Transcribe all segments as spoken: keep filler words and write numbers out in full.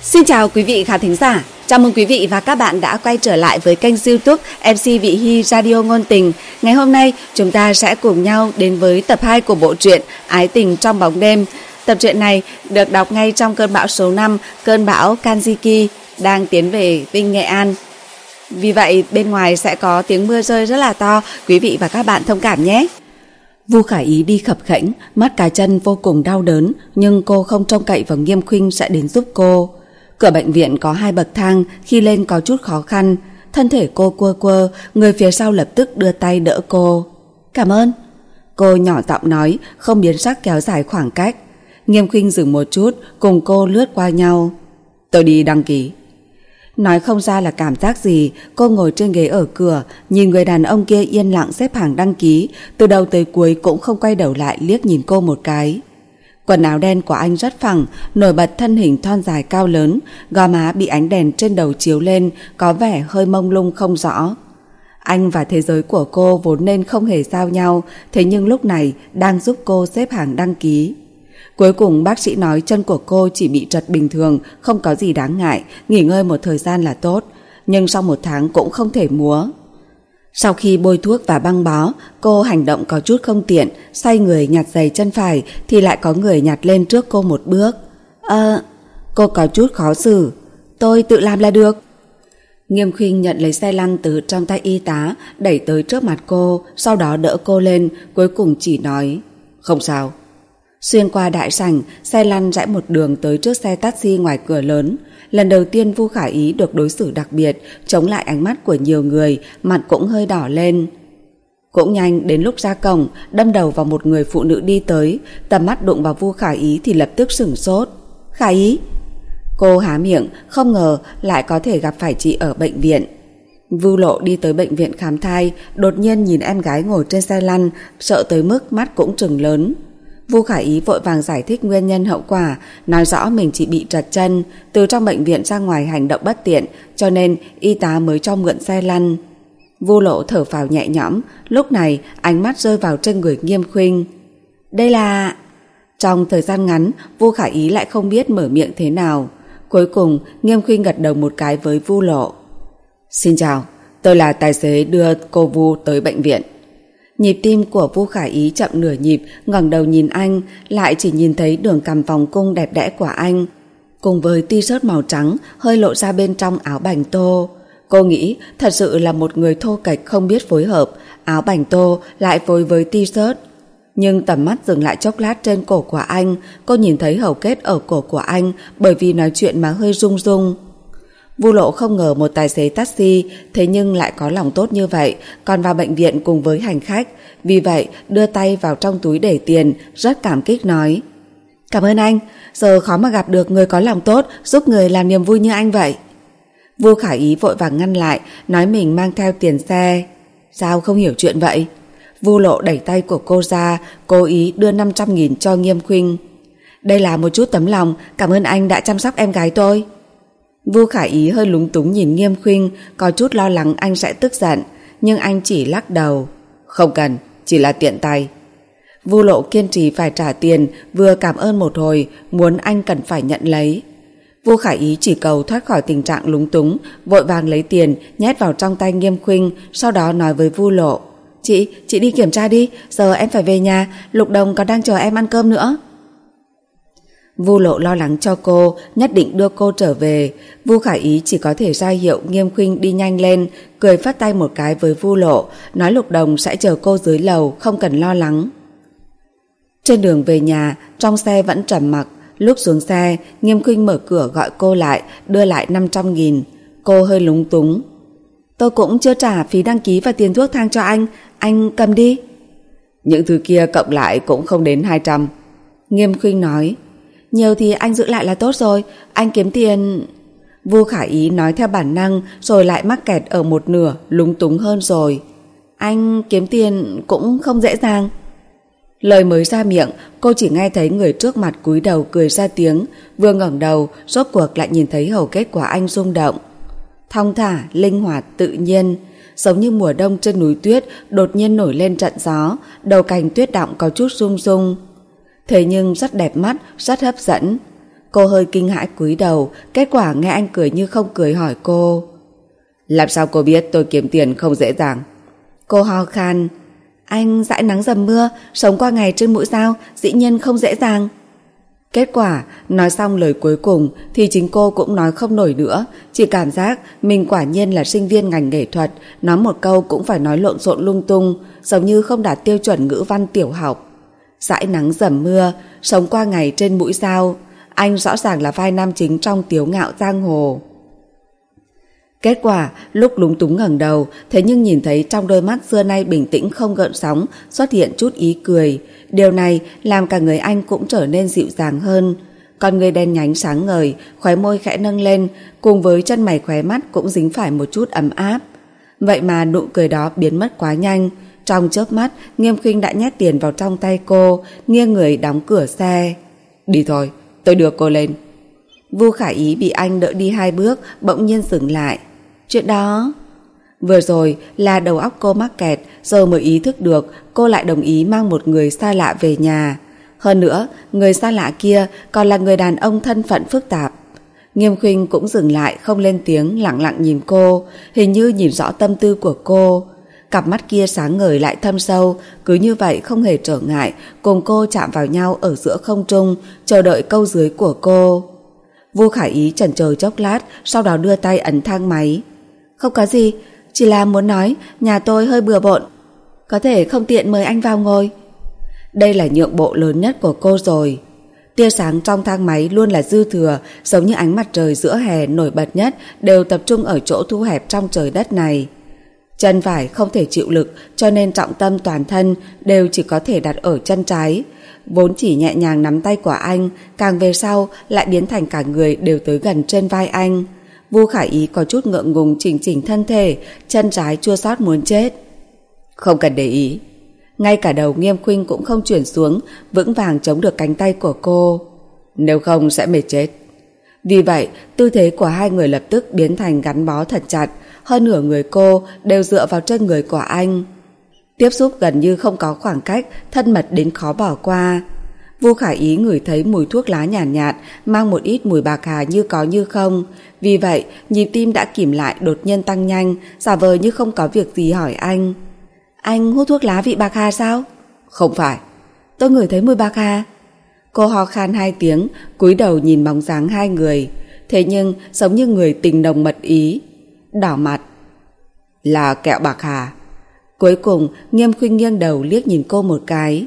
Xin chào quý vị khán thính giả. Chào mừng quý vị và các bạn đã quay trở lại với kênh YouTube em xê Vị Hy Radio Ngôn Tình. Ngày hôm nay chúng ta sẽ cùng nhau đến với tập hai của bộ truyện Ái Tình Trong Bóng Đêm. Tập truyện này được đọc ngay trong cơn bão số năm, cơn bão Kanjiki đang tiến về Vinh, Nghệ An. Vì vậy bên ngoài sẽ có tiếng mưa rơi rất là to, quý vị và các bạn thông cảm nhé. Vu Khả Ý đi khập khẽnh, mắt cá chân vô cùng đau đớn, nhưng cô không trông cậy vào Nghiêm Khuynh sẽ đến giúp cô. Cửa bệnh viện có hai bậc thang, khi lên có chút khó khăn. Thân thể cô quơ quơ, người phía sau lập tức đưa tay đỡ cô. Cảm ơn. Cô nhỏ giọng nói, không biến sắc kéo dài khoảng cách. Nghiêm Khuynh dừng một chút, cùng cô lướt qua nhau. Tôi đi đăng ký. Nói không ra là cảm giác gì. Cô ngồi trên ghế ở cửa, nhìn người đàn ông kia yên lặng xếp hàng đăng ký, từ đầu tới cuối cũng không quay đầu lại liếc nhìn cô một cái. Quần áo đen của anh rất phẳng, nổi bật thân hình thon dài cao lớn, gò má bị ánh đèn trên đầu chiếu lên có vẻ hơi mông lung không rõ. Anh và thế giới của cô vốn nên không hề giao nhau, thế nhưng lúc này đang giúp cô xếp hàng đăng ký. Cuối cùng bác sĩ nói chân của cô chỉ bị trật bình thường, không có gì đáng ngại, nghỉ ngơi một thời gian là tốt, nhưng sau một tháng cũng không thể múa. Sau khi bôi thuốc và băng bó, cô hành động có chút không tiện, xoay người nhặt giày chân phải thì lại có người nhặt lên trước cô một bước. Ờ, cô có chút khó xử. Tôi tự làm là được. Nghiêm Khuynh nhận lấy xe lăn từ trong tay y tá, đẩy tới trước mặt cô, sau đó đỡ cô lên, cuối cùng chỉ nói, không sao. Xuyên qua đại sảnh, xe lăn rẽ một đường tới trước xe taxi ngoài cửa lớn. Lần đầu tiên Vu Khả Ý được đối xử đặc biệt, chống lại ánh mắt của nhiều người, mặt cũng hơi đỏ lên. Cũng nhanh đến lúc ra cổng, đâm đầu vào một người phụ nữ đi tới, tầm mắt đụng vào Vu Khả Ý thì lập tức sửng sốt. Khả Ý? Cô há miệng, không ngờ lại có thể gặp phải chị ở bệnh viện. Vu Lộ đi tới bệnh viện khám thai, đột nhiên nhìn em gái ngồi trên xe lăn, sợ tới mức mắt cũng trừng lớn. Vu Khả Ý vội vàng giải thích nguyên nhân hậu quả, nói rõ mình chỉ bị trật chân, từ trong bệnh viện ra ngoài hành động bất tiện, cho nên y tá mới cho mượn xe lăn. Vu Lộ thở phào nhẹ nhõm, lúc này ánh mắt rơi vào trên người Nghiêm Khuynh. Đây là... Trong thời gian ngắn, Vu Khả Ý lại không biết mở miệng thế nào. Cuối cùng, Nghiêm Khuynh gật đầu một cái với Vu Lộ. Xin chào, tôi là tài xế đưa cô Vu tới bệnh viện. Nhịp tim của Vu Khả Ý chậm nửa nhịp, ngẩng đầu nhìn anh, lại chỉ nhìn thấy đường cằm vòng cung đẹp đẽ của anh, cùng với t-shirt màu trắng hơi lộ ra bên trong áo bành tô. Cô nghĩ thật sự là một người thô kệch không biết phối hợp, áo bành tô lại phối với t-shirt. Nhưng tầm mắt dừng lại chốc lát trên cổ của anh, cô nhìn thấy hầu kết ở cổ của anh bởi vì nói chuyện mà hơi rung rung. Vu Lộ không ngờ một tài xế taxi thế nhưng lại có lòng tốt như vậy, còn vào bệnh viện cùng với hành khách, vì vậy đưa tay vào trong túi để tiền, rất cảm kích nói. Cảm ơn anh, giờ khó mà gặp được người có lòng tốt giúp người làm niềm vui như anh vậy. Vu Khả Ý vội vàng ngăn lại, nói mình mang theo tiền xe. Sao không hiểu chuyện vậy? Vu Lộ đẩy tay của cô ra, cố ý đưa năm trăm nghìn cho Nghiêm Khuynh. Đây là một chút tấm lòng, cảm ơn anh đã chăm sóc em gái tôi. Vu Khả Ý hơi lúng túng nhìn Nghiêm Khuynh, có chút lo lắng anh sẽ tức giận, nhưng anh chỉ lắc đầu. Không cần, chỉ là tiện tay. Vu Lộ kiên trì phải trả tiền, vừa cảm ơn một hồi, muốn anh cần phải nhận lấy. Vu Khả Ý chỉ cầu thoát khỏi tình trạng lúng túng, vội vàng lấy tiền nhét vào trong tay Nghiêm Khuynh, sau đó nói với Vu Lộ. Chị, chị đi kiểm tra đi, giờ em phải về nhà, Lục Đồng còn đang chờ em ăn cơm nữa. Vu Lộ lo lắng cho cô, nhất định đưa cô trở về. Vu Khả Ý chỉ có thể ra hiệu Nghiêm Khuynh đi nhanh lên, cười phất tay một cái với Vu Lộ, nói Lục Đồng sẽ chờ cô dưới lầu, không cần lo lắng. Trên đường về nhà, trong xe vẫn trầm mặc. Lúc xuống xe, Nghiêm Khuynh mở cửa gọi cô lại, đưa lại năm trăm nghìn. Cô hơi lúng túng. Tôi cũng chưa trả phí đăng ký và tiền thuốc thang cho anh, anh cầm đi. Những thứ kia cộng lại cũng không đến hai trăm. Nghiêm Khuynh nói. Nhiều thì anh giữ lại là tốt rồi, anh kiếm tiền... Vu Khả Ý nói theo bản năng rồi lại mắc kẹt ở một nửa, lúng túng hơn rồi. Anh kiếm tiền cũng không dễ dàng. Lời mới ra miệng, cô chỉ nghe thấy người trước mặt cúi đầu cười ra tiếng, vừa ngẩng đầu, rốt cuộc lại nhìn thấy hầu kết của anh rung động. Thong thả, linh hoạt, tự nhiên, giống như mùa đông trên núi tuyết đột nhiên nổi lên trận gió, đầu cành tuyết động có chút rung rung. Thế nhưng rất đẹp mắt, rất hấp dẫn. Cô hơi kinh hãi cúi đầu, kết quả nghe anh cười như không cười hỏi cô: làm sao cô biết tôi kiếm tiền không dễ dàng? Cô ho khan: anh dãi nắng dầm mưa, sống qua ngày trên mũi dao, dĩ nhiên không dễ dàng. Kết quả, nói xong lời cuối cùng thì chính cô cũng nói không nổi nữa, chỉ cảm giác mình quả nhiên là sinh viên ngành nghệ thuật, nói một câu cũng phải nói lộn xộn lung tung, giống như không đạt tiêu chuẩn ngữ văn tiểu học. Dãi nắng dầm mưa, sống qua ngày trên mũi dao, anh rõ ràng là vai nam chính trong Tiếu Ngạo Giang Hồ. Kết quả, lúc lúng túng ngẩng đầu, thế nhưng nhìn thấy trong đôi mắt xưa nay bình tĩnh không gợn sóng xuất hiện chút ý cười. Điều này làm cả người anh cũng trở nên dịu dàng hơn. Con người đen nhánh sáng ngời, khóe môi khẽ nâng lên, cùng với chân mày khóe mắt cũng dính phải một chút ấm áp. Vậy mà nụ cười đó biến mất quá nhanh. Trong chớp mắt, Nghiêm Khuynh đã nhét tiền vào trong tay cô, nghiêng người đóng cửa xe. Đi thôi, tôi đưa cô lên. Vu Khả Ý bị anh đỡ đi hai bước, bỗng nhiên dừng lại. Chuyện đó... Vừa rồi là đầu óc cô mắc kẹt, giờ mới ý thức được cô lại đồng ý mang một người xa lạ về nhà. Hơn nữa, người xa lạ kia còn là người đàn ông thân phận phức tạp. Nghiêm Khuynh cũng dừng lại, không lên tiếng, lặng lặng nhìn cô, hình như nhìn rõ tâm tư của cô. Cặp mắt kia sáng ngời lại thâm sâu, cứ như vậy không hề trở ngại, cùng cô chạm vào nhau ở giữa không trung, chờ đợi câu dưới của cô. Vu Khả Ý chần chờ chốc lát, sau đó đưa tay ấn thang máy. Không có gì, chỉ là muốn nói nhà tôi hơi bừa bộn, có thể không tiện mời anh vào ngồi. Đây là nhượng bộ lớn nhất của cô rồi. Tia sáng trong thang máy luôn là dư thừa, giống như ánh mặt trời giữa hè nổi bật nhất đều tập trung ở chỗ thu hẹp trong trời đất này. Chân phải không thể chịu lực, cho nên trọng tâm toàn thân đều chỉ có thể đặt ở chân trái. Vốn chỉ nhẹ nhàng nắm tay của anh, càng về sau lại biến thành cả người đều tới gần trên vai anh. Vu Khả Ý có chút ngượng ngùng chỉnh chỉnh thân thể, chân trái chua xót muốn chết. Không cần để ý. Ngay cả đầu Nghiêm Khuynh cũng không chuyển xuống, vững vàng chống được cánh tay của cô. Nếu không sẽ mệt chết. Vì vậy, tư thế của hai người lập tức biến thành gắn bó thật chặt, hơn nửa người cô đều dựa vào chân người của anh. Tiếp xúc gần như không có khoảng cách, thân mật đến khó bỏ qua. Vu Khả Ý ngửi thấy mùi thuốc lá nhàn nhạt, nhạt, mang một ít mùi bạc hà như có như không. Vì vậy, nhịp tim đã kìm lại đột nhiên tăng nhanh, giả vờ như không có việc gì hỏi anh. Anh hút thuốc lá vị bạc hà sao? Không phải. Tôi ngửi thấy mùi bạc hà. Cô ho khan hai tiếng, cúi đầu nhìn bóng dáng hai người. Thế nhưng giống như người tình nồng mật ý. Đỏ mặt. Là kẹo bạc hà. Cuối cùng Nghiêm Khuynh nghiêng đầu liếc nhìn cô một cái.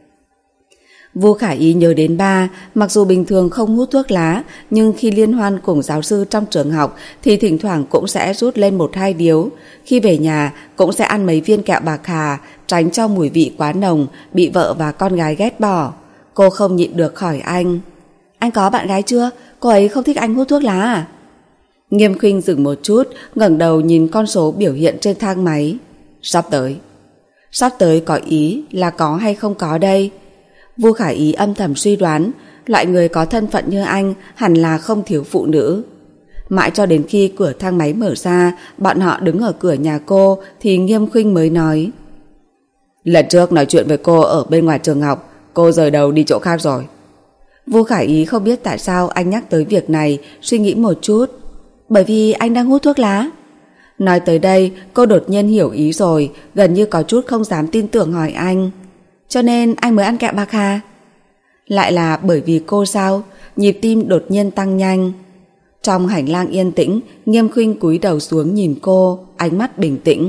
Vu Khả Ý nhớ đến ba, mặc dù bình thường không hút thuốc lá, nhưng khi liên hoan cùng giáo sư trong trường học thì thỉnh thoảng cũng sẽ rút lên một hai điếu. Khi về nhà cũng sẽ ăn mấy viên kẹo bạc hà, tránh cho mùi vị quá nồng, bị vợ và con gái ghét bỏ. Cô không nhịn được hỏi anh. Anh có bạn gái chưa? Cô ấy không thích anh hút thuốc lá à? Nghiêm Khuynh dừng một chút, ngẩng đầu nhìn con số biểu hiện trên thang máy. Sắp tới. Sắp tới có ý là có hay không có đây? Vu Khả Ý âm thầm suy đoán, loại người có thân phận như anh hẳn là không thiếu phụ nữ. Mãi cho đến khi cửa thang máy mở ra, bọn họ đứng ở cửa nhà cô thì Nghiêm Khuynh mới nói. Lần trước nói chuyện với cô ở bên ngoài trường học, cô rời đầu đi chỗ khác rồi. Vu Khả Ý không biết tại sao anh nhắc tới việc này, suy nghĩ một chút. Bởi vì anh đang hút thuốc lá. Nói tới đây, cô đột nhiên hiểu ý rồi, gần như có chút không dám tin tưởng hỏi anh. Cho nên anh mới ăn kẹo bạc hà? Lại là bởi vì cô sao? Nhịp tim đột nhiên tăng nhanh. Trong hành lang yên tĩnh, Nghiêm Khuynh cúi đầu xuống nhìn cô, ánh mắt bình tĩnh.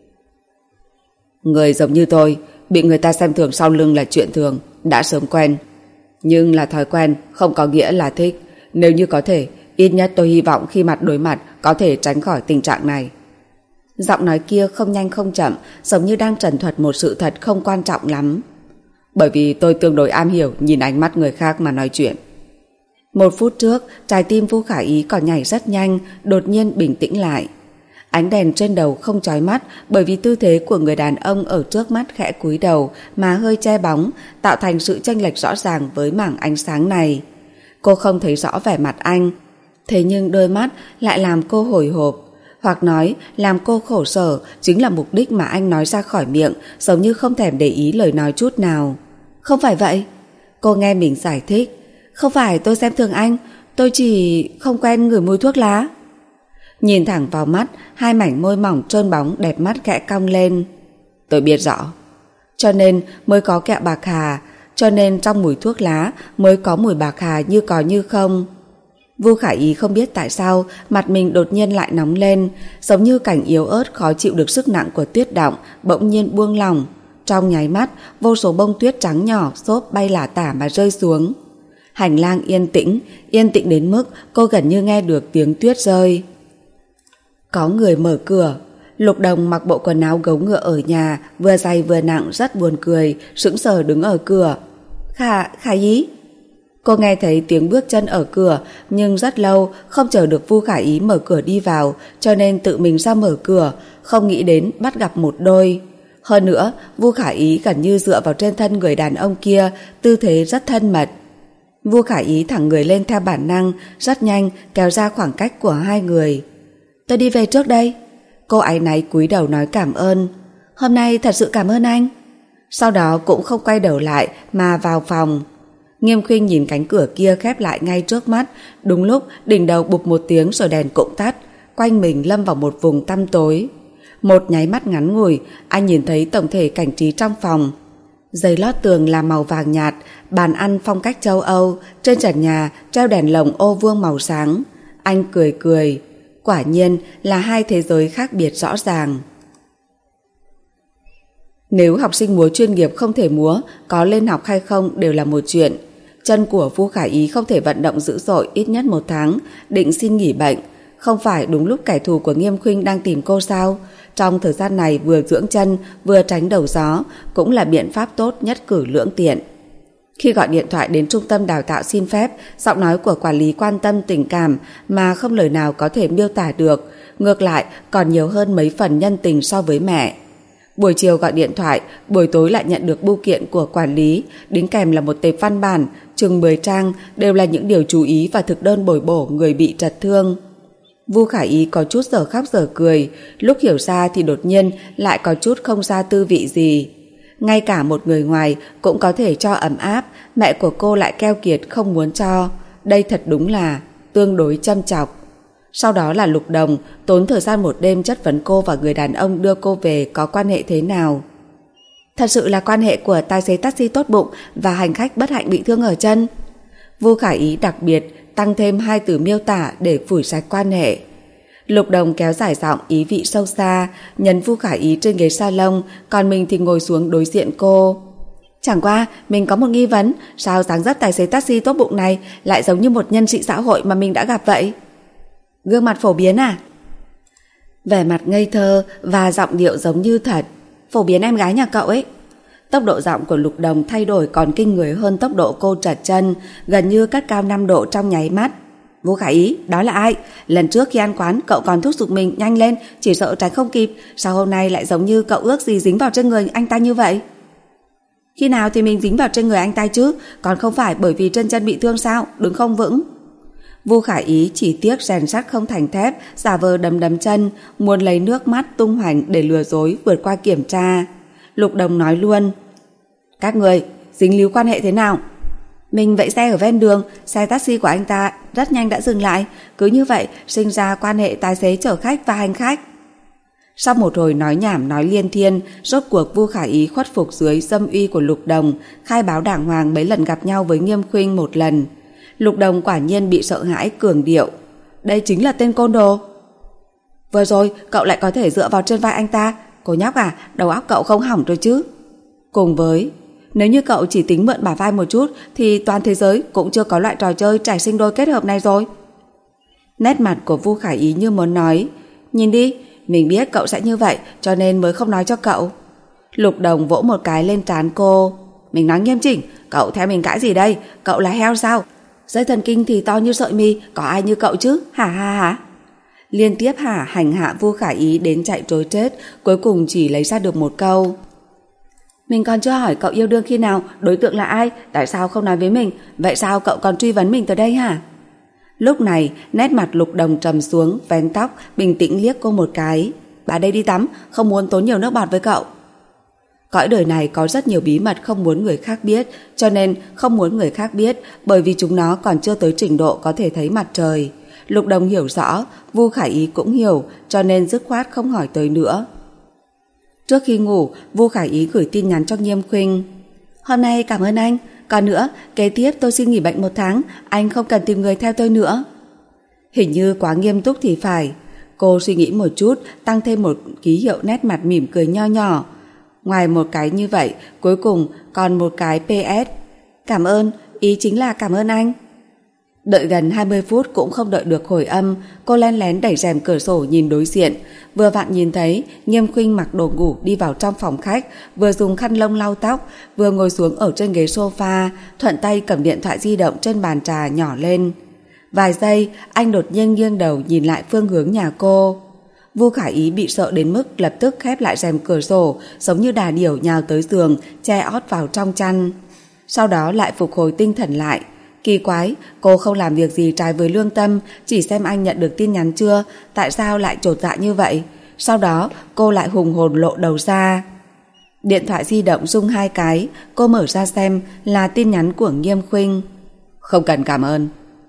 Người giống như tôi, bị người ta xem thường sau lưng là chuyện thường, đã sớm quen. Nhưng là thói quen, không có nghĩa là thích. Nếu như có thể, ít nhất tôi hy vọng khi mặt đối mặt có thể tránh khỏi tình trạng này. Giọng nói kia không nhanh không chậm, giống như đang trần thuật một sự thật không quan trọng lắm. Bởi vì tôi tương đối am hiểu nhìn ánh mắt người khác mà nói chuyện. Một phút trước, trái tim Vu Khả Ý còn nhảy rất nhanh, đột nhiên bình tĩnh lại. Ánh đèn trên đầu không chói mắt bởi vì tư thế của người đàn ông ở trước mắt khẽ cúi đầu mà hơi che bóng, tạo thành sự chênh lệch rõ ràng với mảng ánh sáng này. Cô không thấy rõ vẻ mặt anh, thế nhưng đôi mắt lại làm cô hồi hộp. Hoặc nói làm cô khổ sở chính là mục đích mà anh nói ra khỏi miệng, giống như không thèm để ý lời nói chút nào. Không phải vậy. Cô nghe mình giải thích. Không phải tôi xem thường anh, tôi chỉ không quen ngửi mùi thuốc lá. Nhìn thẳng vào mắt, hai mảnh môi mỏng trơn bóng đẹp mắt khẽ cong lên. Tôi biết rõ. Cho nên mới có kẹo bạc hà, cho nên trong mùi thuốc lá mới có mùi bạc hà như có như không. Vu Khả Ý không biết tại sao mặt mình đột nhiên lại nóng lên, giống như cảnh yếu ớt khó chịu được sức nặng của tuyết động bỗng nhiên buông lỏng. Trong nháy mắt, vô số bông tuyết trắng nhỏ xốp bay lả tả mà rơi xuống. Hành lang yên tĩnh, yên tĩnh đến mức cô gần như nghe được tiếng tuyết rơi. Có người mở cửa. Lục Đồng mặc bộ quần áo gấu ngựa ở nhà, vừa dày vừa nặng, rất buồn cười, sững sờ đứng ở cửa. Khả, Khả Ý. Cô nghe thấy tiếng bước chân ở cửa, nhưng rất lâu không chờ được Vu Khả Ý mở cửa đi vào, cho nên tự mình ra mở cửa, không nghĩ đến bắt gặp một đôi. Hơn nữa, Vu Khả Ý gần như dựa vào trên thân người đàn ông kia, tư thế rất thân mật. Vu Khả Ý thẳng người lên theo bản năng, rất nhanh kéo ra khoảng cách của hai người. Tôi đi về trước đây. Cô áy náy cúi đầu nói cảm ơn. Hôm nay thật sự cảm ơn anh. Sau đó cũng không quay đầu lại mà vào phòng. Nghiêm Khuynh nhìn cánh cửa kia khép lại ngay trước mắt. Đúng lúc đỉnh đầu bụp một tiếng rồi đèn cũng tắt, quanh mình lâm vào một vùng tăm tối. Một nháy mắt ngắn ngủi, anh nhìn thấy tổng thể cảnh trí trong phòng. Giấy lót tường là màu vàng nhạt, bàn ăn phong cách châu Âu, trên trần nhà treo đèn lồng ô vuông màu sáng. Anh cười cười. Quả nhiên là hai thế giới khác biệt rõ ràng. Nếu học sinh múa chuyên nghiệp không thể múa, có lên học hay không đều là một chuyện. Chân của Vu Khả Ý không thể vận động dữ dội ít nhất một tháng, định xin nghỉ bệnh. Không phải đúng lúc kẻ thù của Nghiêm Khuynh đang tìm cô sao? Trong thời gian này vừa dưỡng chân vừa tránh đầu gió cũng là biện pháp tốt nhất cử lưỡng tiện. Khi gọi điện thoại đến trung tâm đào tạo xin phép, giọng nói của quản lý quan tâm tình cảm mà không lời nào có thể miêu tả được, ngược lại còn nhiều hơn mấy phần nhân tình so với mẹ. Buổi chiều gọi điện thoại, buổi tối lại nhận được bưu kiện của quản lý, đính kèm là một tệp văn bản, chừng mười trang, đều là những điều chú ý và thực đơn bồi bổ người bị trật thương. Vu Khả Ý có chút giờ khóc giờ cười, lúc hiểu ra thì đột nhiên lại có chút không ra tư vị gì. Ngay cả một người ngoài cũng có thể cho ấm áp, mẹ của cô lại keo kiệt không muốn cho. Đây thật đúng là tương đối châm chọc. Sau đó là Lục Đồng, tốn thời gian một đêm chất vấn cô và người đàn ông đưa cô về có quan hệ thế nào. Thật sự là quan hệ của tài xế taxi tốt bụng và hành khách bất hạnh bị thương ở chân. Vu Khả Ý đặc biệt tăng thêm hai từ miêu tả để phủi sạch quan hệ. Lục Đồng kéo dài giọng ý vị sâu xa, nhấn Vu Khả Ý trên ghế salon, còn mình thì ngồi xuống đối diện cô. Chẳng qua mình có một nghi vấn, sao dáng dấp tài xế taxi tốt bụng này lại giống như một nhân sĩ xã hội mà mình đã gặp vậy? Gương mặt phổ biến à? Vẻ mặt ngây thơ và giọng điệu giống như thật. Phổ biến em gái nhà cậu ấy. Tốc độ giọng của Lục Đồng thay đổi còn kinh người hơn tốc độ cô trật chân, gần như cất cao năm độ trong nháy mắt. Vu Khả Ý, đó là ai? Lần trước khi ăn quán cậu còn thúc giục mình nhanh lên, chỉ sợ tránh không kịp. Sao hôm nay lại giống như cậu ước gì dính vào trên người anh ta như vậy? Khi nào thì mình dính vào trên người anh ta chứ? Còn không phải bởi vì chân chân bị thương sao? Đứng không vững. Vu Khả Ý chỉ tiếc rèn sắt không thành thép, giả vờ đấm đấm chân, muốn lấy nước mắt tung hoành để lừa dối vượt qua kiểm tra. Lục Đồng nói luôn. Các người dính líu quan hệ thế nào? Mình vẫy xe ở ven đường, xe taxi của anh ta rất nhanh đã dừng lại, cứ như vậy sinh ra quan hệ tài xế chở khách và hành khách. Sau một hồi nói nhảm nói liên thiên, rốt cuộc Vu Khả Ý khuất phục dưới dâm uy của Lục Đồng, khai báo đàng hoàng mấy lần gặp nhau với Nghiêm Khuynh một lần. Lục Đồng quả nhiên bị sợ hãi cường điệu. Đây chính là tên côn đồ. Vừa rồi cậu lại có thể dựa vào trên vai anh ta. Cô nhóc à, đầu óc cậu không hỏng rồi chứ? Cùng với, nếu như cậu chỉ tính mượn bả vai một chút thì toàn thế giới cũng chưa có loại trò chơi trải sinh đôi kết hợp này rồi. Nét mặt của Vu Khả Ý như muốn nói, nhìn đi, mình biết cậu sẽ như vậy cho nên mới không nói cho cậu. Lục Đồng vỗ một cái lên trán cô. Mình nói nghiêm chỉnh, cậu theo mình cãi gì đây? Cậu là heo sao? Dây thần kinh thì to như sợi mì, có ai như cậu chứ? Hả hả hả? Liên tiếp hả hành hạ Vu Khả Ý đến chạy trối chết, cuối cùng chỉ lấy ra được một câu. Mình còn chưa hỏi cậu yêu đương khi nào, đối tượng là ai, tại sao không nói với mình, vậy sao cậu còn truy vấn mình tới đây hả? Lúc này, nét mặt Lục Đồng trầm xuống, vén tóc, bình tĩnh liếc cô một cái. Bà đây đi tắm, không muốn tốn nhiều nước bọt với cậu. Cõi đời này có rất nhiều bí mật không muốn người khác biết, cho nên không muốn người khác biết, bởi vì chúng nó còn chưa tới trình độ có thể thấy mặt trời. Lục Đồng hiểu rõ, Vu Khải Ý cũng hiểu, cho nên dứt khoát không hỏi tới nữa. Trước khi ngủ, Vu Khải Ý gửi tin nhắn cho Nghiêm Khuynh. Hôm nay cảm ơn anh, còn nữa, kế tiếp tôi xin nghỉ bệnh một tháng, anh không cần tìm người theo tôi nữa. Hình như quá nghiêm túc thì phải. Cô suy nghĩ một chút, tăng thêm một ký hiệu nét mặt mỉm cười nho nhỏ. Ngoài một cái như vậy, cuối cùng còn một cái pê ét. Cảm ơn, ý chính là cảm ơn anh. Đợi gần hai mươi phút cũng không đợi được hồi âm, cô len lén đẩy rèm cửa sổ nhìn đối diện, vừa vặn nhìn thấy Nghiêm Khuynh mặc đồ ngủ đi vào trong phòng khách, vừa dùng khăn lông lau tóc, vừa ngồi xuống ở trên ghế sofa, thuận tay cầm điện thoại di động trên bàn trà nhỏ lên. Vài giây, anh đột nhiên nghiêng đầu nhìn lại phương hướng nhà cô. Vu Khải Ý bị sợ đến mức lập tức khép lại rèm cửa sổ, giống như đà điểu nhào tới giường, che ót vào trong chăn. Sau đó lại phục hồi tinh thần lại. Kỳ quái, cô không làm việc gì trái với lương tâm, chỉ xem anh nhận được tin nhắn chưa, tại sao lại chột dạ như vậy. Sau đó cô lại hùng hồn lộ đầu ra. Điện thoại di động rung hai cái, cô mở ra xem là tin nhắn của Nghiêm Khuynh. Không cần cảm ơn.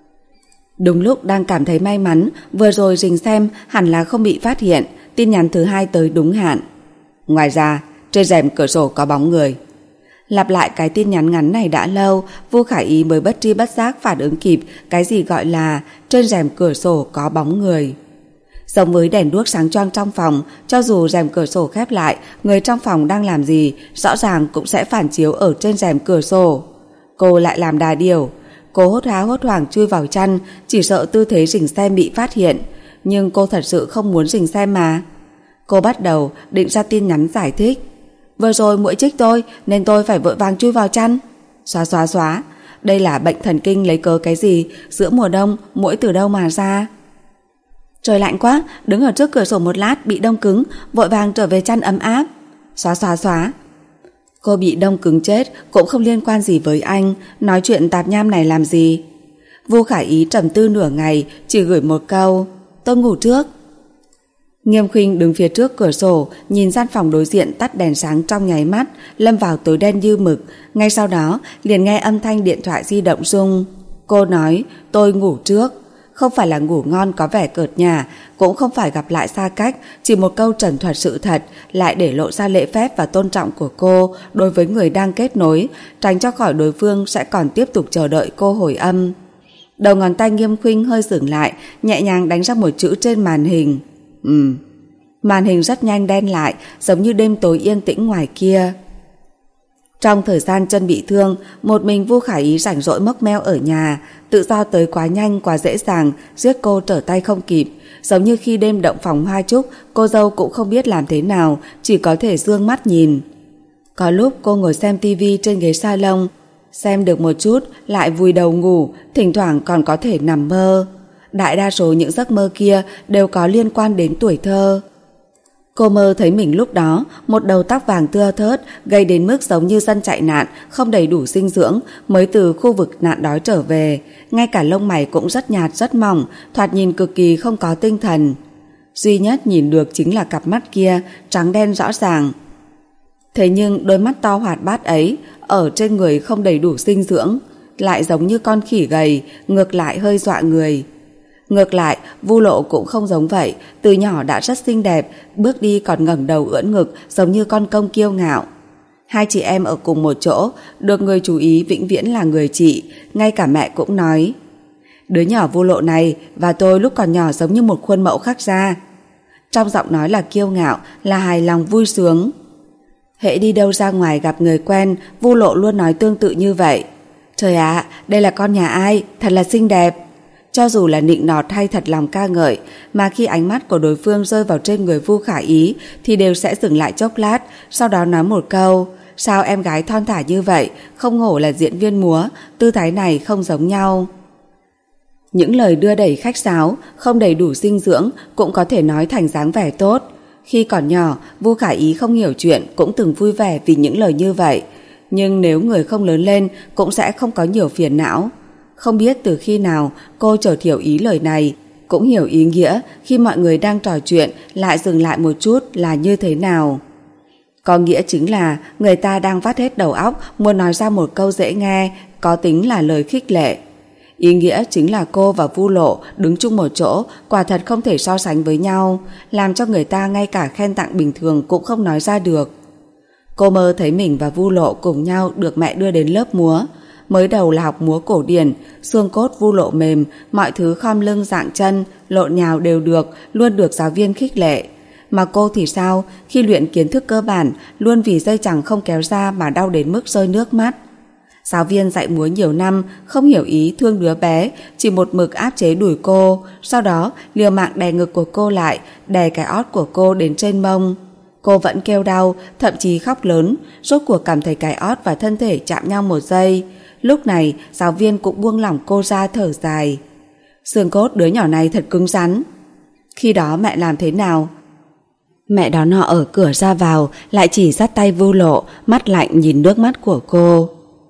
Đúng lúc đang cảm thấy may mắn, vừa rồi rình xem hẳn là không bị phát hiện, tin nhắn thứ hai tới đúng hạn. Ngoài ra, trên rèm cửa sổ có bóng người. Lặp lại cái tin nhắn ngắn này đã lâu, Vu Khải Ý mới bất tri bất giác phản ứng kịp cái gì gọi là trên rèm cửa sổ có bóng người. Giống với đèn đuốc sáng choang trong phòng, cho dù rèm cửa sổ khép lại, người trong phòng đang làm gì rõ ràng cũng sẽ phản chiếu ở trên rèm cửa sổ. Cô lại làm đà điểu. Cô hốt há hốt hoảng chui vào chăn, chỉ sợ tư thế rình xem bị phát hiện, nhưng cô thật sự không muốn rình xem mà. Cô bắt đầu định ra tin nhắn giải thích. Vừa rồi muỗi chích tôi nên tôi phải vội vàng chui vào chăn. Xóa xóa xóa, đây là bệnh thần kinh lấy cớ cái gì, giữa mùa đông muỗi từ đâu mà ra. Trời lạnh quá, đứng ở trước cửa sổ một lát bị đông cứng, vội vàng trở về chăn ấm áp. Xóa xóa xóa. Cô bị đông cứng chết cũng không liên quan gì với anh, nói chuyện tạp nham này làm gì. Vu Khải Ý trầm tư nửa ngày, chỉ gửi một câu, tôi ngủ trước. Nghiêm Khuynh đứng phía trước cửa sổ, nhìn gian phòng đối diện tắt đèn sáng trong nháy mắt, lâm vào tối đen như mực. Ngay sau đó liền nghe âm thanh điện thoại di động rung. Cô nói, tôi ngủ trước. Không phải là ngủ ngon có vẻ cợt nhả, cũng không phải gặp lại xa cách, chỉ một câu trần thuật sự thật lại để lộ ra lễ phép và tôn trọng của cô đối với người đang kết nối, tránh cho khỏi đối phương sẽ còn tiếp tục chờ đợi cô hồi âm. Đầu ngón tay Nghiêm Khuynh hơi dừng lại, nhẹ nhàng đánh ra một chữ trên màn hình. Ừm. Màn hình rất nhanh đen lại, giống như đêm tối yên tĩnh ngoài kia. Trong thời gian chân bị thương, một mình Vu Khải Ý rảnh rỗi mốc meo ở nhà, tự do tới quá nhanh quá dễ dàng, giết cô trở tay không kịp. Giống như khi đêm động phòng hoa trúc, cô dâu cũng không biết làm thế nào, chỉ có thể dương mắt nhìn. Có lúc cô ngồi xem tivi trên ghế salon, xem được một chút lại vùi đầu ngủ, thỉnh thoảng còn có thể nằm mơ. Đại đa số những giấc mơ kia đều có liên quan đến tuổi thơ. Cô mơ thấy mình lúc đó một đầu tóc vàng thưa thớt, gây đến mức giống như dân chạy nạn, không đầy đủ dinh dưỡng, mới từ khu vực nạn đói trở về. Ngay cả lông mày cũng rất nhạt rất mỏng, thoạt nhìn cực kỳ không có tinh thần. Duy nhất nhìn được chính là cặp mắt kia, trắng đen rõ ràng. Thế nhưng đôi mắt to hoạt bát ấy, ở trên người không đầy đủ dinh dưỡng, lại giống như con khỉ gầy, ngược lại hơi dọa người. Ngược lại, Vu Lộ cũng không giống vậy, từ nhỏ đã rất xinh đẹp, bước đi còn ngẩng đầu ưỡn ngực, giống như con công kiêu ngạo. Hai chị em ở cùng một chỗ, được người chú ý vĩnh viễn là người chị, ngay cả mẹ cũng nói. Đứa nhỏ Vu Lộ này và tôi lúc còn nhỏ giống như một khuôn mẫu khác ra. Trong giọng nói là kiêu ngạo, là hài lòng vui sướng. Hễ đi đâu ra ngoài gặp người quen, Vu Lộ luôn nói tương tự như vậy. Trời ạ, à, đây là con nhà ai, thật là xinh đẹp. Cho dù là nịnh nọt hay thật lòng ca ngợi, mà khi ánh mắt của đối phương rơi vào trên người Vu Khải Ý thì đều sẽ dừng lại chốc lát, sau đó nói một câu, sao em gái thon thả như vậy, không hổ là diễn viên múa, tư thái này không giống nhau. Những lời đưa đẩy khách sáo, không đầy đủ dinh dưỡng cũng có thể nói thành dáng vẻ tốt. Khi còn nhỏ, Vu Khải Ý không hiểu chuyện cũng từng vui vẻ vì những lời như vậy, nhưng nếu người không lớn lên cũng sẽ không có nhiều phiền não. Không biết từ khi nào cô chợt hiểu ý lời này, cũng hiểu ý nghĩa khi mọi người đang trò chuyện lại dừng lại một chút là như thế nào. Có nghĩa chính là người ta đang vắt hết đầu óc muốn nói ra một câu dễ nghe, có tính là lời khích lệ. Ý nghĩa chính là cô và Vu Lộ đứng chung một chỗ, quả thật không thể so sánh với nhau, làm cho người ta ngay cả khen tặng bình thường cũng không nói ra được. Cô mơ thấy mình và Vu Lộ cùng nhau được mẹ đưa đến lớp múa. Mới đầu là học múa cổ điển, xương cốt Vu Lộ mềm, mọi thứ khom lưng dạng chân, lộn nhào đều được, luôn được giáo viên khích lệ. Mà cô thì sao, khi luyện kiến thức cơ bản, luôn vì dây chằng không kéo ra mà đau đến mức rơi nước mắt. Giáo viên dạy múa nhiều năm, không hiểu ý thương đứa bé, chỉ một mực áp chế đùi cô, sau đó liều mạng đè ngực của cô lại, đè cái ót của cô đến trên mông. Cô vẫn kêu đau, thậm chí khóc lớn, rốt cuộc cảm thấy cái ót và thân thể chạm nhau một giây. Lúc này, giáo viên cũng buông lỏng cô ra thở dài. Xương cốt đứa nhỏ này thật cứng rắn. Khi đó mẹ làm thế nào? Mẹ đón họ ở cửa ra vào, lại chỉ dắt tay Vu Lộ, mắt lạnh nhìn nước mắt của cô.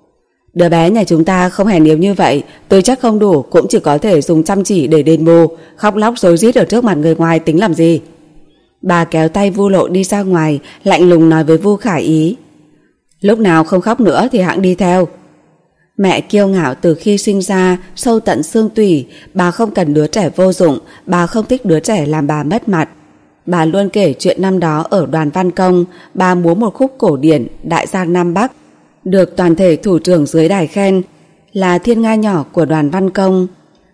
Đứa bé nhà chúng ta không hèn yếu như vậy, tôi chắc không đủ, cũng chỉ có thể dùng chăm chỉ để đền bù, khóc lóc rối rít ở trước mặt người ngoài tính làm gì. Bà kéo tay Vu Lộ đi ra ngoài, lạnh lùng nói với Vu Khả Ý. Lúc nào không khóc nữa thì hẵng đi theo. Mẹ kiêu ngạo từ khi sinh ra, sâu tận xương tủy, bà không cần đứa trẻ vô dụng, bà không thích đứa trẻ làm bà mất mặt. Bà luôn kể chuyện năm đó ở đoàn văn công, bà múa một khúc cổ điển Đại Giang Nam Bắc, được toàn thể thủ trưởng dưới đài khen là thiên nga nhỏ của đoàn văn công.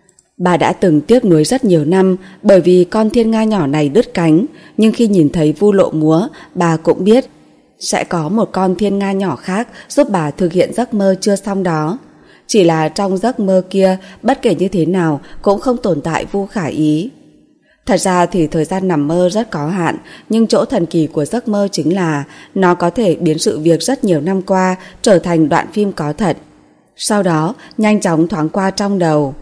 Bà đã từng tiếc nuối rất nhiều năm bởi vì con thiên nga nhỏ này đứt cánh, nhưng khi nhìn thấy Vu Lộ múa, bà cũng biết sẽ có một con thiên nga nhỏ khác giúp bà thực hiện giấc mơ chưa xong đó. Chỉ là trong giấc mơ kia, bất kể như thế nào cũng không tồn tại Vu Khả Ý. Thật ra thì thời gian nằm mơ rất có hạn, nhưng chỗ thần kỳ của giấc mơ chính là nó có thể biến sự việc rất nhiều năm qua trở thành đoạn phim có thật. Sau đó, nhanh chóng thoáng qua trong đầu.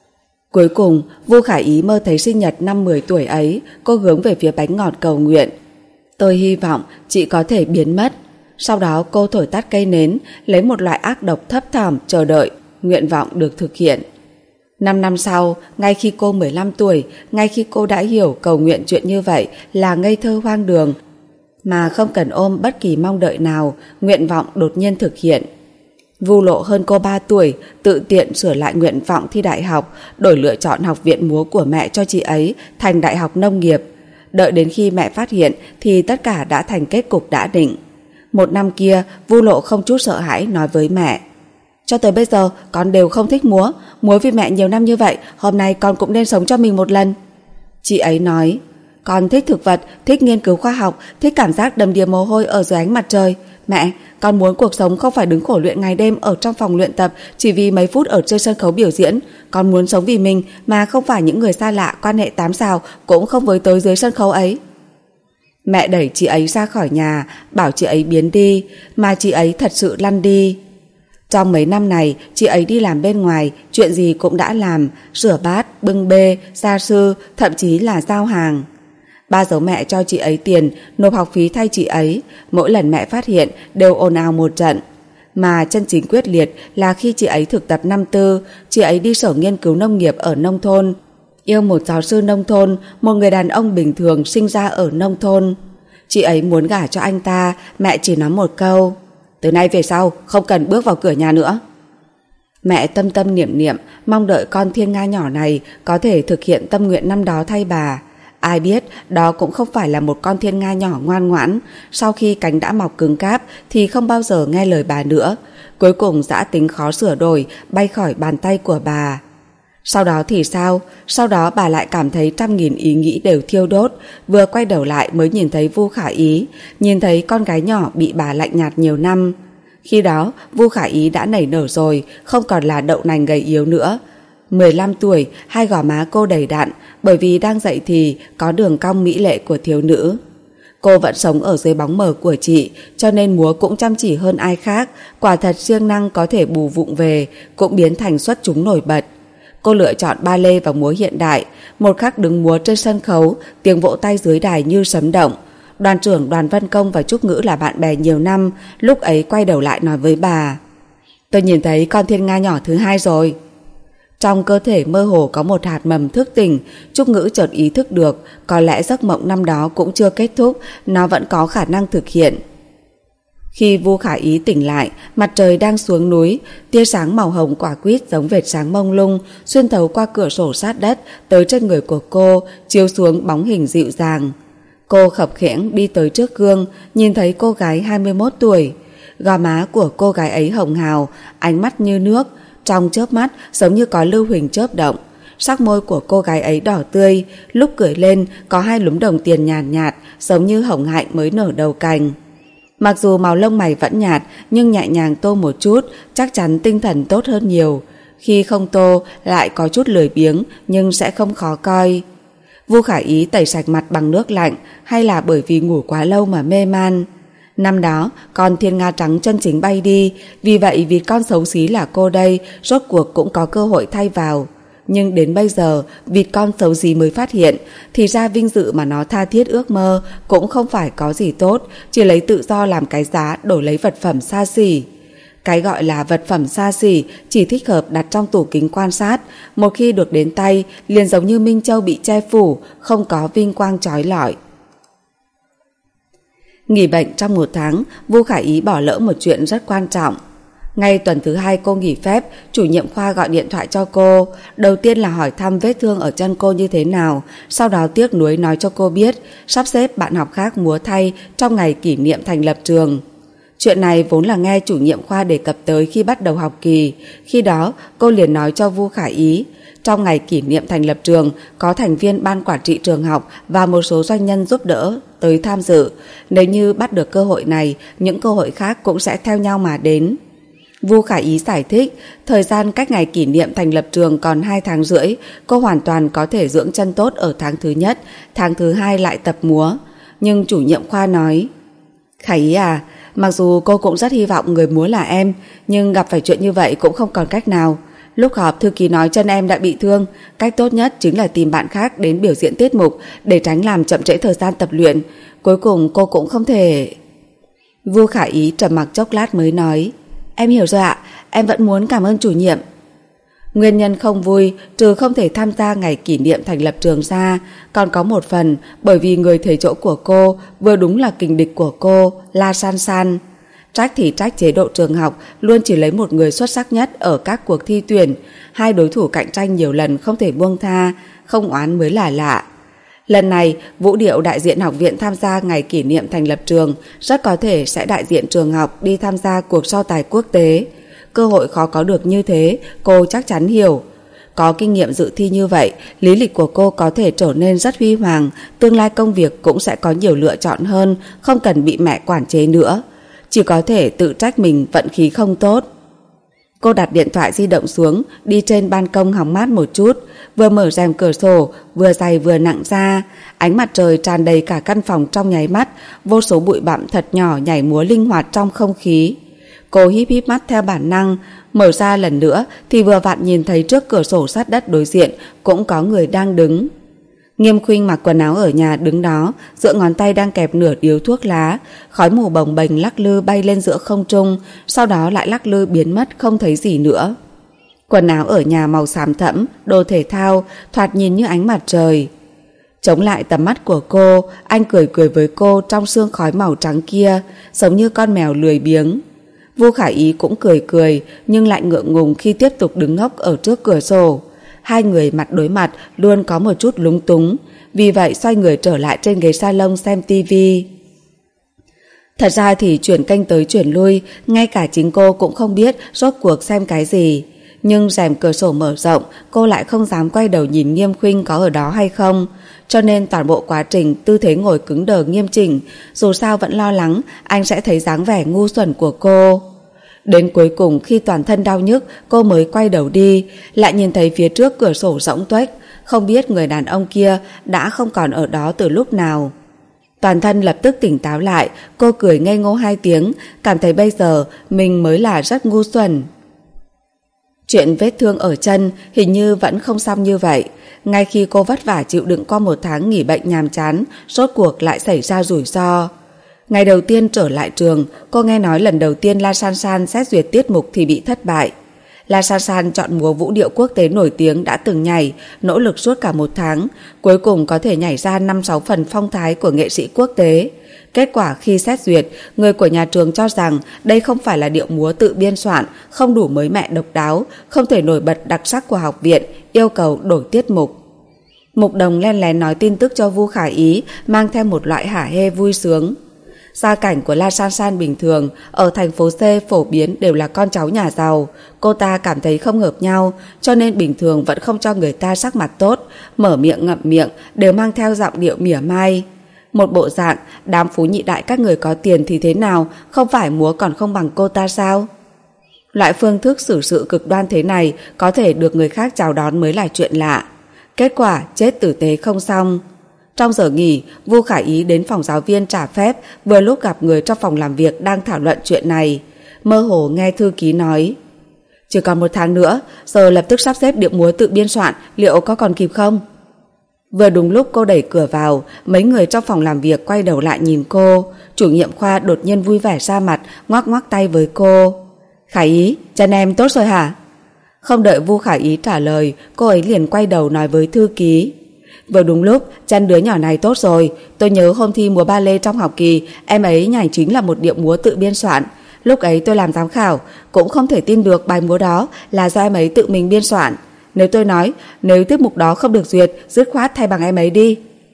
Cuối cùng, Vu Khả Ý mơ thấy sinh nhật năm mười tuổi ấy, cô hướng về phía bánh ngọt cầu nguyện. Tôi hy vọng chị có thể biến mất. Sau đó cô thổi tắt cây nến, lấy một loại ác độc thấp thỏm chờ đợi, nguyện vọng được thực hiện. Năm năm sau, ngay khi cô mười lăm tuổi, ngay khi cô đã hiểu cầu nguyện chuyện như vậy là ngây thơ hoang đường, mà không cần ôm bất kỳ mong đợi nào, nguyện vọng đột nhiên thực hiện. Vu Lộ hơn cô ba tuổi, tự tiện sửa lại nguyện vọng thi đại học, đổi lựa chọn học viện múa của mẹ cho chị ấy thành Đại học Nông nghiệp. Đợi đến khi mẹ phát hiện thì tất cả đã thành kết cục đã định. Một năm kia, Vu Lộ không chút sợ hãi nói với mẹ. Cho tới bây giờ, con đều không thích múa. Múa vì mẹ nhiều năm như vậy, hôm nay con cũng nên sống cho mình một lần. Chị ấy nói, con thích thực vật, thích nghiên cứu khoa học, thích cảm giác đầm đìa mồ hôi ở dưới ánh mặt trời. Mẹ, con muốn cuộc sống không phải đứng khổ luyện ngày đêm ở trong phòng luyện tập chỉ vì mấy phút ở trên sân khấu biểu diễn. Con muốn sống vì mình mà không phải những người xa lạ quan hệ tám xào cũng không với tới dưới sân khấu ấy. Mẹ đẩy chị ấy ra khỏi nhà, bảo chị ấy biến đi, mà chị ấy thật sự lăn đi. Trong mấy năm này, chị ấy đi làm bên ngoài, chuyện gì cũng đã làm, rửa bát, bưng bê, gia sư, thậm chí là giao hàng. Ba giấu mẹ cho chị ấy tiền, nộp học phí thay chị ấy, mỗi lần mẹ phát hiện đều ồn ào một trận. Mà chân chính quyết liệt là khi chị ấy thực tập năm tư, chị ấy đi sở nghiên cứu nông nghiệp ở nông thôn, yêu một giáo sư nông thôn, một người đàn ông bình thường sinh ra ở nông thôn. Chị ấy muốn gả cho anh ta, mẹ chỉ nói một câu, từ nay về sau không cần bước vào cửa nhà nữa. Mẹ tâm tâm niệm niệm mong đợi con thiên nga nhỏ này có thể thực hiện tâm nguyện năm đó thay bà. Ai biết đó cũng không phải là một con thiên nga nhỏ ngoan ngoãn, sau khi cánh đã mọc cứng cáp thì không bao giờ nghe lời bà nữa, cuối cùng dã tính khó sửa đổi bay khỏi bàn tay của bà. Sau đó thì sao? Sau đó bà lại cảm thấy trăm nghìn ý nghĩ đều thiêu đốt, vừa quay đầu lại mới nhìn thấy Vu Khả Ý, nhìn thấy con gái nhỏ bị bà lạnh nhạt nhiều năm. Khi đó Vu Khả Ý đã nảy nở rồi, không còn là đậu nành gầy yếu nữa. mười lăm tuổi, hai gò má cô đầy đặn, bởi vì đang dậy thì có đường cong mỹ lệ của thiếu nữ. Cô vẫn sống ở dưới bóng mờ của chị, cho nên múa cũng chăm chỉ hơn ai khác, quả thật siêng năng có thể bù vụng về, cũng biến thành xuất chúng nổi bật. Cô lựa chọn ba lê và múa hiện đại, một khắc đứng múa trên sân khấu, tiếng vỗ tay dưới đài như sấm động. Đoàn trưởng Đoàn Văn Công và Trúc Ngữ là bạn bè nhiều năm, lúc ấy quay đầu lại nói với bà, tôi nhìn thấy con thiên nga nhỏ thứ hai rồi. Trong cơ thể mơ hồ có một hạt mầm thức tỉnh, Trúc Ngữ chợt ý thức được có lẽ giấc mộng năm đó cũng chưa kết thúc, nó vẫn có khả năng thực hiện. Khi Vu Khả Ý tỉnh lại, mặt trời đang xuống núi, tia sáng màu hồng quả quýt giống vệt sáng mông lung xuyên thấu qua cửa sổ sát đất tới trên người của cô, chiếu xuống bóng hình dịu dàng. Cô khập khiễng đi tới trước gương, nhìn thấy cô gái hai mươi mốt tuổi. Gò má của cô gái ấy hồng hào, ánh mắt như nước, trong chớp mắt giống như có lưu huỳnh chớp động. Sắc môi của cô gái ấy đỏ tươi, lúc cười lên có hai lúm đồng tiền nhàn nhạt, nhạt giống như hồng hạnh mới nở đầu cành. Mặc dù màu lông mày vẫn nhạt nhưng nhẹ nhàng tô một chút, chắc chắn tinh thần tốt hơn nhiều. Khi không tô lại có chút lười biếng nhưng sẽ không khó coi. Vu Khả Ý tẩy sạch mặt bằng nước lạnh, hay là bởi vì ngủ quá lâu mà mê man. Năm đó con thiên nga trắng chân chính bay đi, vì vậy vì con xấu xí là cô đây rốt cuộc cũng có cơ hội thay vào. Nhưng đến bây giờ vịt con xấu xí mới phát hiện, thì ra vinh dự mà nó tha thiết ước mơ cũng không phải có gì tốt, chỉ lấy tự do làm cái giá đổi lấy vật phẩm xa xỉ. Cái gọi là vật phẩm xa xỉ chỉ thích hợp đặt trong tủ kính quan sát, một khi được đến tay liền giống như Minh Châu bị che phủ, không có vinh quang chói lọi. Nghỉ bệnh trong một tháng, Vu Khả Ý bỏ lỡ một chuyện rất quan trọng. Ngay tuần thứ hai cô nghỉ phép, chủ nhiệm khoa gọi điện thoại cho cô. Đầu tiên là hỏi thăm vết thương ở chân cô như thế nào, sau đó tiếc nuối nói cho cô biết sắp xếp bạn học khác múa thay trong ngày kỷ niệm thành lập trường. Chuyện này vốn là nghe chủ nhiệm khoa đề cập tới khi bắt đầu học kỳ. Khi đó cô liền nói cho Vu Khả Ý, trong ngày kỷ niệm thành lập trường có thành viên ban quản trị trường học và một số doanh nhân giúp đỡ tới tham dự. Nếu như bắt được cơ hội này, những cơ hội khác cũng sẽ theo nhau mà đến. Vu Khả Ý giải thích, thời gian cách ngày kỷ niệm thành lập trường còn hai tháng rưỡi, cô hoàn toàn có thể dưỡng chân tốt ở tháng thứ nhất, tháng thứ hai lại tập múa. Nhưng chủ nhiệm khoa nói, Khả Ý à, mặc dù cô cũng rất hy vọng người múa là em, nhưng gặp phải chuyện như vậy cũng không còn cách nào. Lúc họp thư ký nói chân em đã bị thương, cách tốt nhất chính là tìm bạn khác đến biểu diễn tiết mục để tránh làm chậm trễ thời gian tập luyện. Cuối cùng cô cũng không thể... Vu Khả Ý trầm mặc chốc lát mới nói, em hiểu rồi ạ, em vẫn muốn cảm ơn chủ nhiệm. Nguyên nhân không vui trừ không thể tham gia ngày kỷ niệm thành lập trường ra, còn có một phần bởi vì người thầy chỗ của cô vừa đúng là kình địch của cô, La San San. Trách thì trách chế độ trường học luôn chỉ lấy một người xuất sắc nhất ở các cuộc thi tuyển, hai đối thủ cạnh tranh nhiều lần không thể buông tha, không oán mới là lạ. Lần này, vũ điệu đại diện học viện tham gia ngày kỷ niệm thành lập trường, rất có thể sẽ đại diện trường học đi tham gia cuộc so tài quốc tế. Cơ hội khó có được như thế, cô chắc chắn hiểu. Có kinh nghiệm dự thi như vậy, lý lịch của cô có thể trở nên rất huy hoàng, tương lai công việc cũng sẽ có nhiều lựa chọn hơn, không cần bị mẹ quản chế nữa. Chỉ có thể tự trách mình vận khí không tốt. Cô đặt điện thoại di động xuống, đi trên ban công hóng mát một chút, vừa mở rèm cửa sổ, vừa dày vừa nặng ra. Ánh mặt trời tràn đầy cả căn phòng trong nháy mắt, vô số bụi bặm thật nhỏ nhảy múa linh hoạt trong không khí. Cô híp híp mắt theo bản năng, mở ra lần nữa thì vừa vặn nhìn thấy trước cửa sổ sát đất đối diện cũng có người đang đứng. Nghiêm Khuynh mặc quần áo ở nhà đứng đó, giữa ngón tay đang kẹp nửa điếu thuốc lá, khói mù bồng bềnh lắc lư bay lên giữa không trung, sau đó lại lắc lư biến mất không thấy gì nữa. Quần áo ở nhà màu xám thẫm, đồ thể thao, thoạt nhìn như ánh mặt trời. Chống lại tầm mắt của cô, anh cười cười với cô trong sương khói màu trắng kia, giống như con mèo lười biếng. Vu Khả Ý cũng cười cười, nhưng lại ngượng ngùng khi tiếp tục đứng ngốc ở trước cửa sổ. Hai người mặt đối mặt luôn có một chút lúng túng, vì vậy xoay người trở lại trên ghế salon xem tivi. Thật ra thì chuyển kênh tới chuyển lui, ngay cả chính cô cũng không biết rốt cuộc xem cái gì. Nhưng rèm cửa sổ mở rộng, cô lại không dám quay đầu nhìn Nghiêm Khuynh có ở đó hay không. Cho nên toàn bộ quá trình tư thế ngồi cứng đờ nghiêm chỉnh, dù sao vẫn lo lắng anh sẽ thấy dáng vẻ ngu xuẩn của cô. Đến cuối cùng khi toàn thân đau nhức, cô mới quay đầu đi, lại nhìn thấy phía trước cửa sổ rỗng tuếch, không biết người đàn ông kia đã không còn ở đó từ lúc nào. Toàn thân lập tức tỉnh táo lại, cô cười ngây ngô hai tiếng, cảm thấy bây giờ mình mới là rất ngu xuẩn. Chuyện vết thương ở chân hình như vẫn không xong như vậy. Ngay khi cô vất vả chịu đựng qua một tháng nghỉ bệnh nhàm chán, rốt cuộc lại xảy ra rủi ro. Ngày đầu tiên trở lại trường, cô nghe nói lần đầu tiên La San San xét duyệt tiết mục thì bị thất bại. La San San chọn múa vũ điệu quốc tế nổi tiếng đã từng nhảy, nỗ lực suốt cả một tháng, cuối cùng có thể nhảy ra năm sáu phần phong thái của nghệ sĩ quốc tế. Kết quả khi xét duyệt, người của nhà trường cho rằng đây không phải là điệu múa tự biên soạn, không đủ mới mẻ độc đáo, không thể nổi bật đặc sắc của học viện, yêu cầu đổi tiết mục. Mục Đồng len lén nói tin tức cho Vu Khả Ý, mang theo một loại hả hê vui sướng. Gia cảnh của La San San bình thường, ở thành phố C phổ biến đều là con cháu nhà giàu. Cô ta cảm thấy không hợp nhau, cho nên bình thường vẫn không cho người ta sắc mặt tốt, mở miệng ngậm miệng đều mang theo giọng điệu mỉa mai. Một bộ dạng, đám phú nhị đại các người có tiền thì thế nào, không phải múa còn không bằng cô ta sao? Loại phương thức xử sự cực đoan thế này có thể được người khác chào đón mới là chuyện lạ. Kết quả chết tử tế không xong. Trong giờ nghỉ, Vu Khả Ý đến phòng giáo viên trả phép, vừa lúc gặp người trong phòng làm việc đang thảo luận chuyện này. Mơ hồ nghe thư ký nói: chỉ còn một tháng nữa, giờ lập tức sắp xếp điệu múa tự biên soạn, liệu có còn kịp không? Vừa đúng lúc cô đẩy cửa vào, mấy người trong phòng làm việc quay đầu lại nhìn cô. Chủ nhiệm khoa đột nhiên vui vẻ ra mặt, ngoắc ngoắc tay với cô. Khả Ý, chân em tốt rồi hả? Không đợi Vu Khả Ý trả lời, cô ấy liền quay đầu nói với thư ký: vừa đúng lúc, chân đứa nhỏ này tốt rồi. Tôi nhớ hôm thi múa ba lê trong học kỳ, em ấy nhảy chính là một điệu múa tự biên soạn. Lúc ấy tôi làm giám khảo, cũng không thể tin được bài múa đó là do em ấy tự mình biên soạn. Nếu tôi nói, nếu tiết mục đó không được duyệt, dứt khoát thay bằng em ấy đi.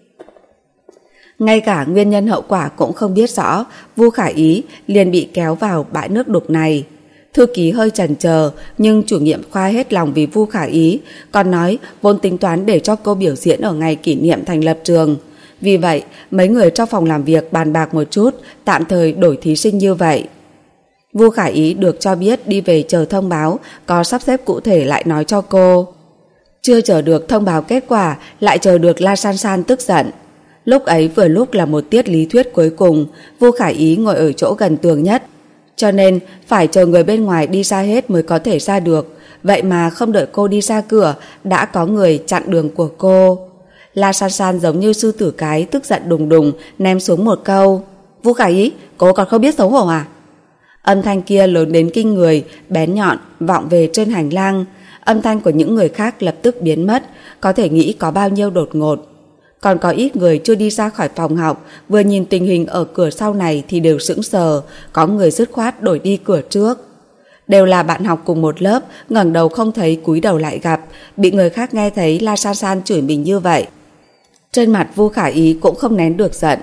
Ngay cả nguyên nhân hậu quả cũng không biết rõ, Vu Khả Ý liền bị kéo vào bãi nước đục này. Thư ký hơi chần chờ, nhưng chủ nhiệm khoa hết lòng vì Vu Khả Ý, còn nói vốn tính toán để cho cô biểu diễn ở ngày kỷ niệm thành lập trường. Vì vậy, mấy người trong phòng làm việc bàn bạc một chút, tạm thời đổi thí sinh như vậy. Vu Khả Ý được cho biết đi về chờ thông báo, có sắp xếp cụ thể lại nói cho cô. Chưa chờ được thông báo kết quả, lại chờ được La San San tức giận. Lúc ấy vừa lúc là một tiết lý thuyết cuối cùng, Vu Khả Ý ngồi ở chỗ gần tường nhất, cho nên phải chờ người bên ngoài đi ra hết mới có thể ra được. Vậy mà không đợi cô đi ra cửa, đã có người chặn đường của cô. La San San giống như sư tử cái, tức giận đùng đùng ném xuống một câu: Vu Khả Ý, cô còn không biết xấu hổ à? Âm thanh kia lớn đến kinh người, bén nhọn, vọng về trên hành lang. Âm thanh của những người khác lập tức biến mất, có thể nghĩ có bao nhiêu đột ngột. Còn có ít người chưa đi ra khỏi phòng học, vừa nhìn tình hình ở cửa sau này thì đều sững sờ, có người dứt khoát đổi đi cửa trước. Đều là bạn học cùng một lớp, ngẩng đầu không thấy cúi đầu lại gặp, bị người khác nghe thấy La San San chửi mình như vậy. Trên mặt Vu Khả Ý cũng không nén được giận.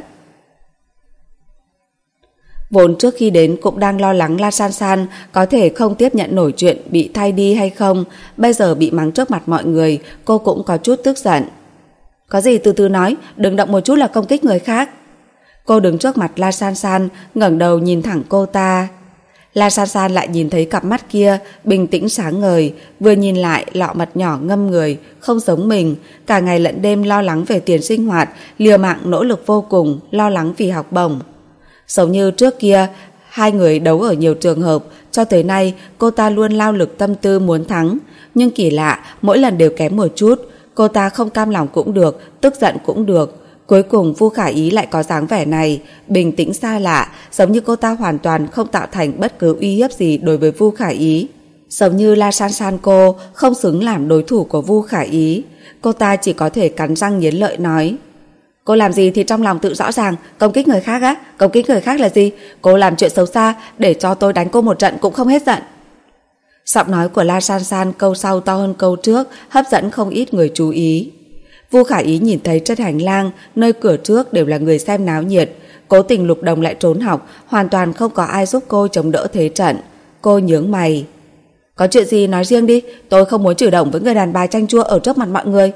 Vốn trước khi đến cũng đang lo lắng La San San có thể không tiếp nhận nổi chuyện bị thay đi hay không, bây giờ bị mắng trước mặt mọi người, cô cũng có chút tức giận. Có gì từ từ nói, đừng động một chút là công kích người khác. Cô đứng trước mặt La San San, ngẩng đầu nhìn thẳng cô ta. La San San lại nhìn thấy cặp mắt kia, bình tĩnh sáng ngời, vừa nhìn lại lọ mật nhỏ ngâm người, không giống mình, cả ngày lẫn đêm lo lắng về tiền sinh hoạt, liều mạng nỗ lực vô cùng, lo lắng vì học bổng. Giống như trước kia, hai người đấu ở nhiều trường hợp, cho tới nay cô ta luôn lao lực tâm tư muốn thắng, nhưng kỳ lạ, mỗi lần đều kém một chút. Cô ta không cam lòng cũng được, tức giận cũng được. Cuối cùng Vu Khả Ý lại có dáng vẻ này, bình tĩnh xa lạ, giống như cô ta hoàn toàn không tạo thành bất cứ uy hiếp gì đối với Vu Khả Ý. Giống như La San San cô không xứng làm đối thủ của Vu Khả Ý. Cô ta chỉ có thể cắn răng nghiến lợi nói: cô làm gì thì trong lòng tự rõ ràng, công kích người khác á, công kích người khác là gì? Cô làm chuyện xấu xa, để cho tôi đánh cô một trận cũng không hết giận. Giọng nói của La San San câu sau to hơn câu trước, hấp dẫn không ít người chú ý. Vu Khả Ý nhìn thấy trên hành lang, nơi cửa trước đều là người xem náo nhiệt. Cố tình Lục Đồng lại trốn học, hoàn toàn không có ai giúp cô chống đỡ thế trận. Cô nhướng mày: có chuyện gì nói riêng đi, tôi không muốn chửi đồng với người đàn bà chanh chua ở trước mặt mọi người.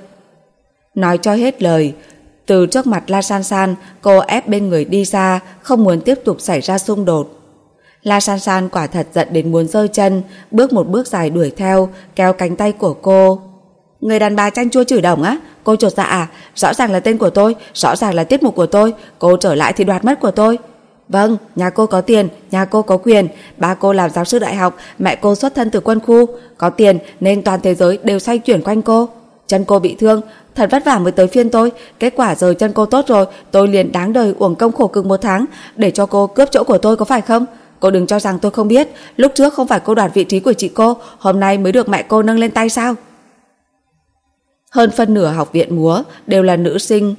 Nói cho hết lời, từ trước mặt La San San, cô ép bên người đi ra, không muốn tiếp tục xảy ra xung đột. La San San quả thật giận đến muốn rơi chân, bước một bước dài đuổi theo, kéo cánh tay của cô. Người đàn bà chanh chua chửi đồng á? Cô chột dạ à? Rõ ràng là tên của tôi, rõ ràng là tiết mục của tôi, cô trở lại thì đoạt mất của tôi. Vâng, nhà cô có tiền, nhà cô có quyền, ba cô làm giáo sư đại học, mẹ cô xuất thân từ quân khu, có tiền nên toàn thế giới đều xoay chuyển quanh cô. Chân cô bị thương, thật vất vả mới tới phiên tôi, kết quả giờ chân cô tốt rồi, tôi liền đáng đời uổng công khổ cực một tháng để cho cô cướp chỗ của tôi, có phải không? Cô đừng cho rằng tôi không biết, lúc trước không phải cô đoạt vị trí của chị cô, hôm nay mới được mẹ cô nâng lên tay sao? Hơn phân nửa học viện múa đều là nữ sinh,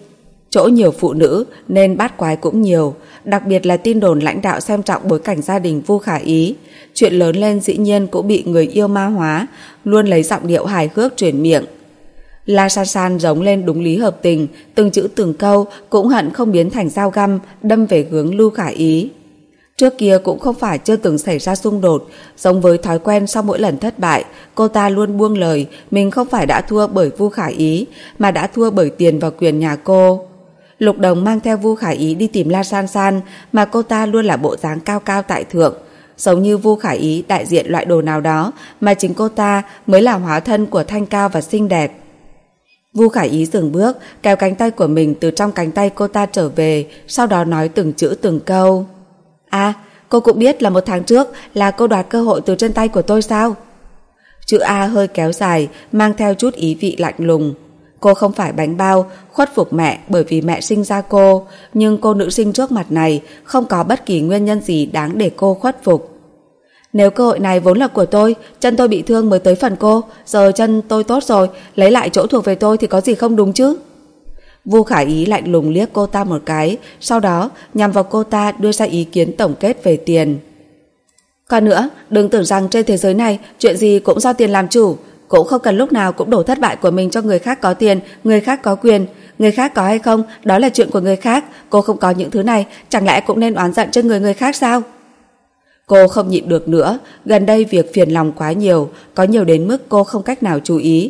Chỗ nhiều phụ nữ nên bát quái cũng nhiều, đặc biệt là tin đồn lãnh đạo xem trọng bối cảnh gia đình Vu Khả Ý. Chuyện lớn lên dĩ nhiên cũng bị người yêu ma hóa, luôn lấy giọng điệu hài hước truyền miệng. La San San giống lên đúng lý hợp tình, từng chữ từng câu cũng hận không biến thành dao găm đâm về hướng Lưu Khả Ý. Trước kia cũng không phải chưa từng xảy ra xung đột, giống với thói quen sau mỗi lần thất bại, cô ta luôn buông lời mình không phải đã thua bởi Vu Khả Ý, mà đã thua bởi tiền và quyền nhà cô. Lục Đồng mang theo Vu Khả Ý đi tìm La San San, mà cô ta luôn là bộ dáng cao cao tại thượng, giống như Vu Khả Ý đại diện loại đồ nào đó, mà chính cô ta mới là hóa thân của thanh cao và xinh đẹp. Vu Khả Ý dừng bước, kéo cánh tay của mình từ trong cánh tay cô ta trở về, sau đó nói từng chữ từng câu. À, cô cũng biết là một tháng trước là cô đoạt cơ hội từ trên tay của tôi sao? Chữ A hơi kéo dài, mang theo chút ý vị lạnh lùng. Cô không phải bánh bao, khuất phục mẹ bởi vì mẹ sinh ra cô, nhưng cô nữ sinh trước mặt này không có bất kỳ nguyên nhân gì đáng để cô khuất phục. Nếu cơ hội này vốn là của tôi, chân tôi bị thương mới tới phần cô, giờ chân tôi tốt rồi, lấy lại chỗ thuộc về tôi thì có gì không đúng chứ? Vu Khả Ý lạnh lùng liếc cô ta một cái, sau đó nhằm vào cô ta đưa ra ý kiến tổng kết về tiền. Còn nữa, đừng tưởng rằng trên thế giới này chuyện gì cũng do tiền làm chủ, cũng không cần lúc nào cũng đổ thất bại của mình cho người khác có tiền, người khác có quyền. Người khác có hay không, đó là chuyện của người khác, cô không có những thứ này, chẳng lẽ cũng nên oán giận trên người người khác sao? Cô không nhịn được nữa, gần đây việc phiền lòng quá nhiều, có nhiều đến mức cô không cách nào chú ý.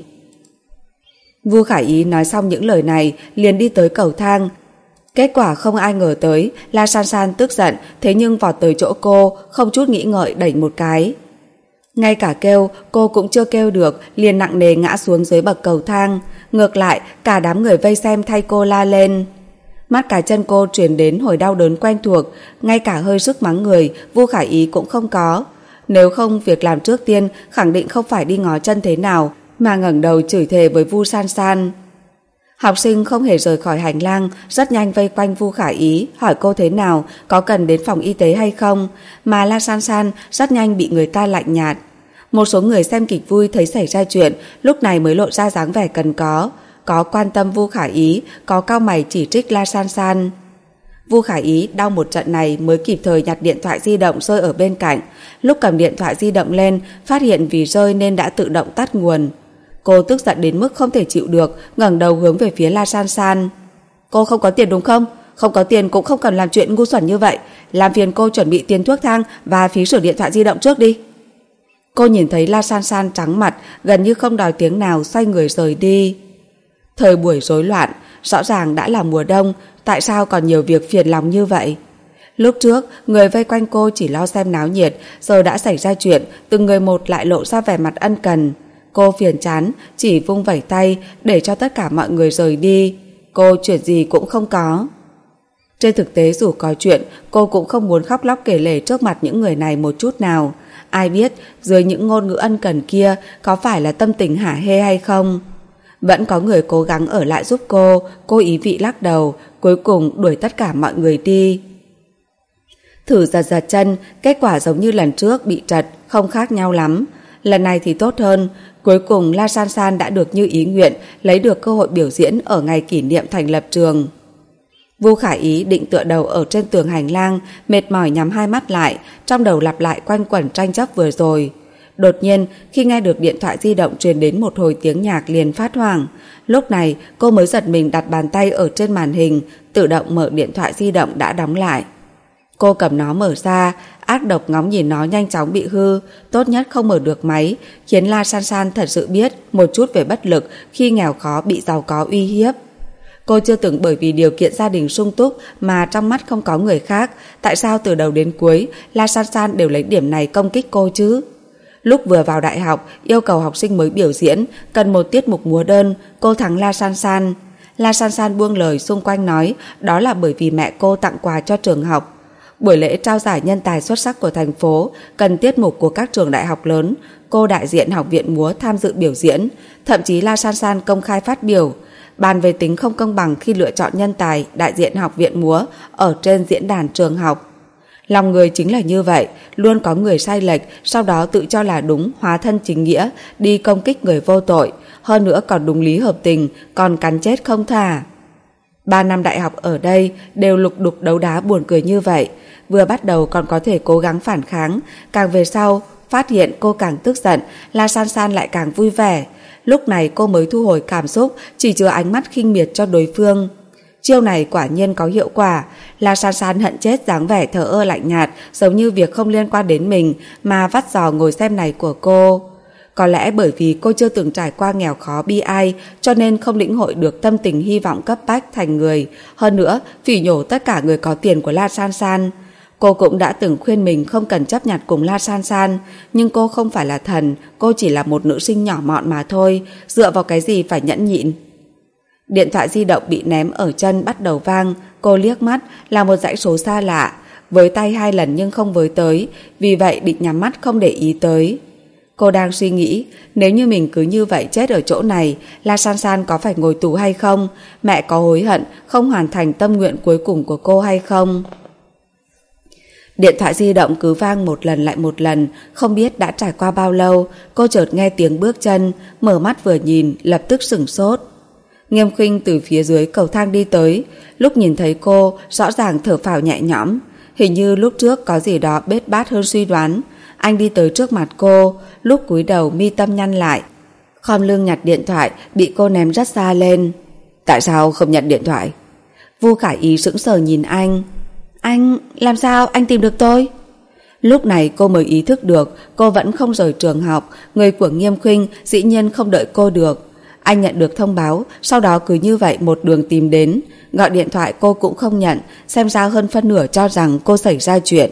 Vu Khả Ý nói xong những lời này liền đi tới cầu thang. Kết quả không ai ngờ tới, La San San tức giận, thế nhưng vọt tới chỗ cô, không chút nghĩ ngợi đẩy một cái. Ngay cả kêu, cô cũng chưa kêu được, liền nặng nề ngã xuống dưới bậc cầu thang. Ngược lại, cả đám người vây xem thay cô la lên. Mắt cả chân cô truyền đến hồi đau đớn quen thuộc, ngay cả hơi sức mắng người, Vu Khả Ý cũng không có. Nếu không, việc làm trước tiên khẳng định không phải đi ngó chân thế nào, mà ngẩng đầu chửi thề với Vu San San. Học sinh không hề rời khỏi hành lang, rất nhanh vây quanh Vu Khả Ý, hỏi cô thế nào, có cần đến phòng y tế hay không, mà La San San rất nhanh bị người ta lạnh nhạt. Một số người xem kịch vui thấy xảy ra chuyện, lúc này mới lộ ra dáng vẻ cần có, có quan tâm Vu Khả Ý, có cau mày chỉ trích La San San. Vu Khả Ý đau một trận này mới kịp thời nhặt điện thoại di động rơi ở bên cạnh, lúc cầm điện thoại di động lên, phát hiện vì rơi nên đã tự động tắt nguồn. Cô tức giận đến mức không thể chịu được, ngẩng đầu hướng về phía La San San. Cô không có tiền đúng không? Không có tiền cũng không cần làm chuyện ngu xuẩn như vậy, làm phiền cô chuẩn bị tiền thuốc thang và phí sửa điện thoại di động trước đi. Cô nhìn thấy La San San trắng mặt, gần như không đòi tiếng nào, xoay người rời đi. Thời buổi rối loạn, rõ ràng đã là mùa đông, tại sao còn nhiều việc phiền lòng như vậy? Lúc trước, người vây quanh cô chỉ lo xem náo nhiệt, giờ đã xảy ra chuyện, từng người một lại lộ ra vẻ mặt ân cần. Cô phiền chán, chỉ vung vẩy tay để cho tất cả mọi người rời đi. Cô chuyện gì cũng không có. Trên thực tế dù có chuyện, cô cũng không muốn khóc lóc kể lể trước mặt những người này một chút nào. Ai biết dưới những ngôn ngữ ân cần kia có phải là tâm tình hả hê hay không? Vẫn có người cố gắng ở lại giúp cô, cô ý vị lắc đầu, cuối cùng đuổi tất cả mọi người đi. Thử giật giật chân, kết quả giống như lần trước bị trật, không khác nhau lắm. Lần này thì tốt hơn, cuối cùng La San San đã được như ý nguyện, lấy được cơ hội biểu diễn ở ngày kỷ niệm thành lập trường. Vu Khả Ý định tựa đầu ở trên tường hành lang, mệt mỏi nhắm hai mắt lại, trong đầu lặp lại quanh quẩn tranh chấp vừa rồi. Đột nhiên, khi nghe được điện thoại di động truyền đến một hồi tiếng nhạc liền phát hoảng. Lúc này, cô mới giật mình đặt bàn tay ở trên màn hình, tự động mở điện thoại di động đã đóng lại. Cô cầm nó mở ra, ác độc ngóng nhìn nó nhanh chóng bị hư, tốt nhất không mở được máy, khiến La San San thật sự biết một chút về bất lực khi nghèo khó bị giàu có uy hiếp. Cô chưa từng bởi vì điều kiện gia đình sung túc mà trong mắt không có người khác, tại sao từ đầu đến cuối La San San đều lấy điểm này công kích cô chứ? Lúc vừa vào đại học, yêu cầu học sinh mới biểu diễn, cần một tiết mục múa đơn, cô thắng La San San. La San San buông lời xung quanh nói đó là bởi vì mẹ cô tặng quà cho trường học. Buổi lễ trao giải nhân tài xuất sắc của thành phố cần tiết mục của các trường đại học lớn, cô đại diện học viện múa tham dự biểu diễn, thậm chí La San San công khai phát biểu bàn về tính không công bằng khi lựa chọn nhân tài đại diện học viện múa ở trên diễn đàn trường học. Lòng người chính là như vậy, luôn có người sai lệch, sau đó tự cho là đúng, hóa thân chính nghĩa, đi công kích người vô tội, hơn nữa còn đúng lý hợp tình, còn cắn chết không thả. Ba năm đại học ở đây đều lục đục đấu đá buồn cười như vậy. Vừa bắt đầu còn có thể cố gắng phản kháng, càng về sau phát hiện cô càng tức giận, La San San lại càng vui vẻ. Lúc này cô mới thu hồi cảm xúc, chỉ chứa ánh mắt khinh miệt cho đối phương. Chiêu này quả nhiên có hiệu quả. La San San hận chết dáng vẻ thờ ơ lạnh nhạt, giống như việc không liên quan đến mình mà vắt giò ngồi xem này của cô. Có lẽ bởi vì cô chưa từng trải qua nghèo khó bi ai, cho nên không lĩnh hội được tâm tình hy vọng cấp bách thành người. Hơn nữa, phỉ nhổ tất cả người có tiền của La San San. Cô cũng đã từng khuyên mình không cần chấp nhặt cùng La San San, nhưng cô không phải là thần, cô chỉ là một nữ sinh nhỏ mọn mà thôi, dựa vào cái gì phải nhẫn nhịn. Điện thoại di động bị ném ở chân bắt đầu vang, cô liếc mắt là một dãy số xa lạ, với tay hai lần nhưng không với tới, vì vậy định nhắm mắt không để ý tới. Cô đang suy nghĩ, nếu như mình cứ như vậy chết ở chỗ này, La San San có phải ngồi tù hay không? Mẹ có hối hận không hoàn thành tâm nguyện cuối cùng của cô hay không? Điện thoại di động cứ vang một lần lại một lần, không biết đã trải qua bao lâu, cô chợt nghe tiếng bước chân, mở mắt vừa nhìn, lập tức sửng sốt. Nghiêm Khuynh từ phía dưới cầu thang đi tới, lúc nhìn thấy cô, rõ ràng thở phào nhẹ nhõm, hình như lúc trước có gì đó bết bát hơn suy đoán. Anh đi tới trước mặt cô, lúc cúi đầu mi tâm nhăn lại, khom lưng nhặt điện thoại, bị cô ném rất xa lên. Tại sao không nhận điện thoại? Vu Khải Ý sững sờ nhìn anh. Anh, làm sao anh tìm được tôi? Lúc này cô mới ý thức được cô vẫn không rời trường học, người của Nghiêm Khuynh dĩ nhiên không đợi cô được. Anh nhận được thông báo, sau đó cứ như vậy một đường tìm đến, gọi điện thoại cô cũng không nhận, xem ra hơn phân nửa cho rằng cô xảy ra chuyện.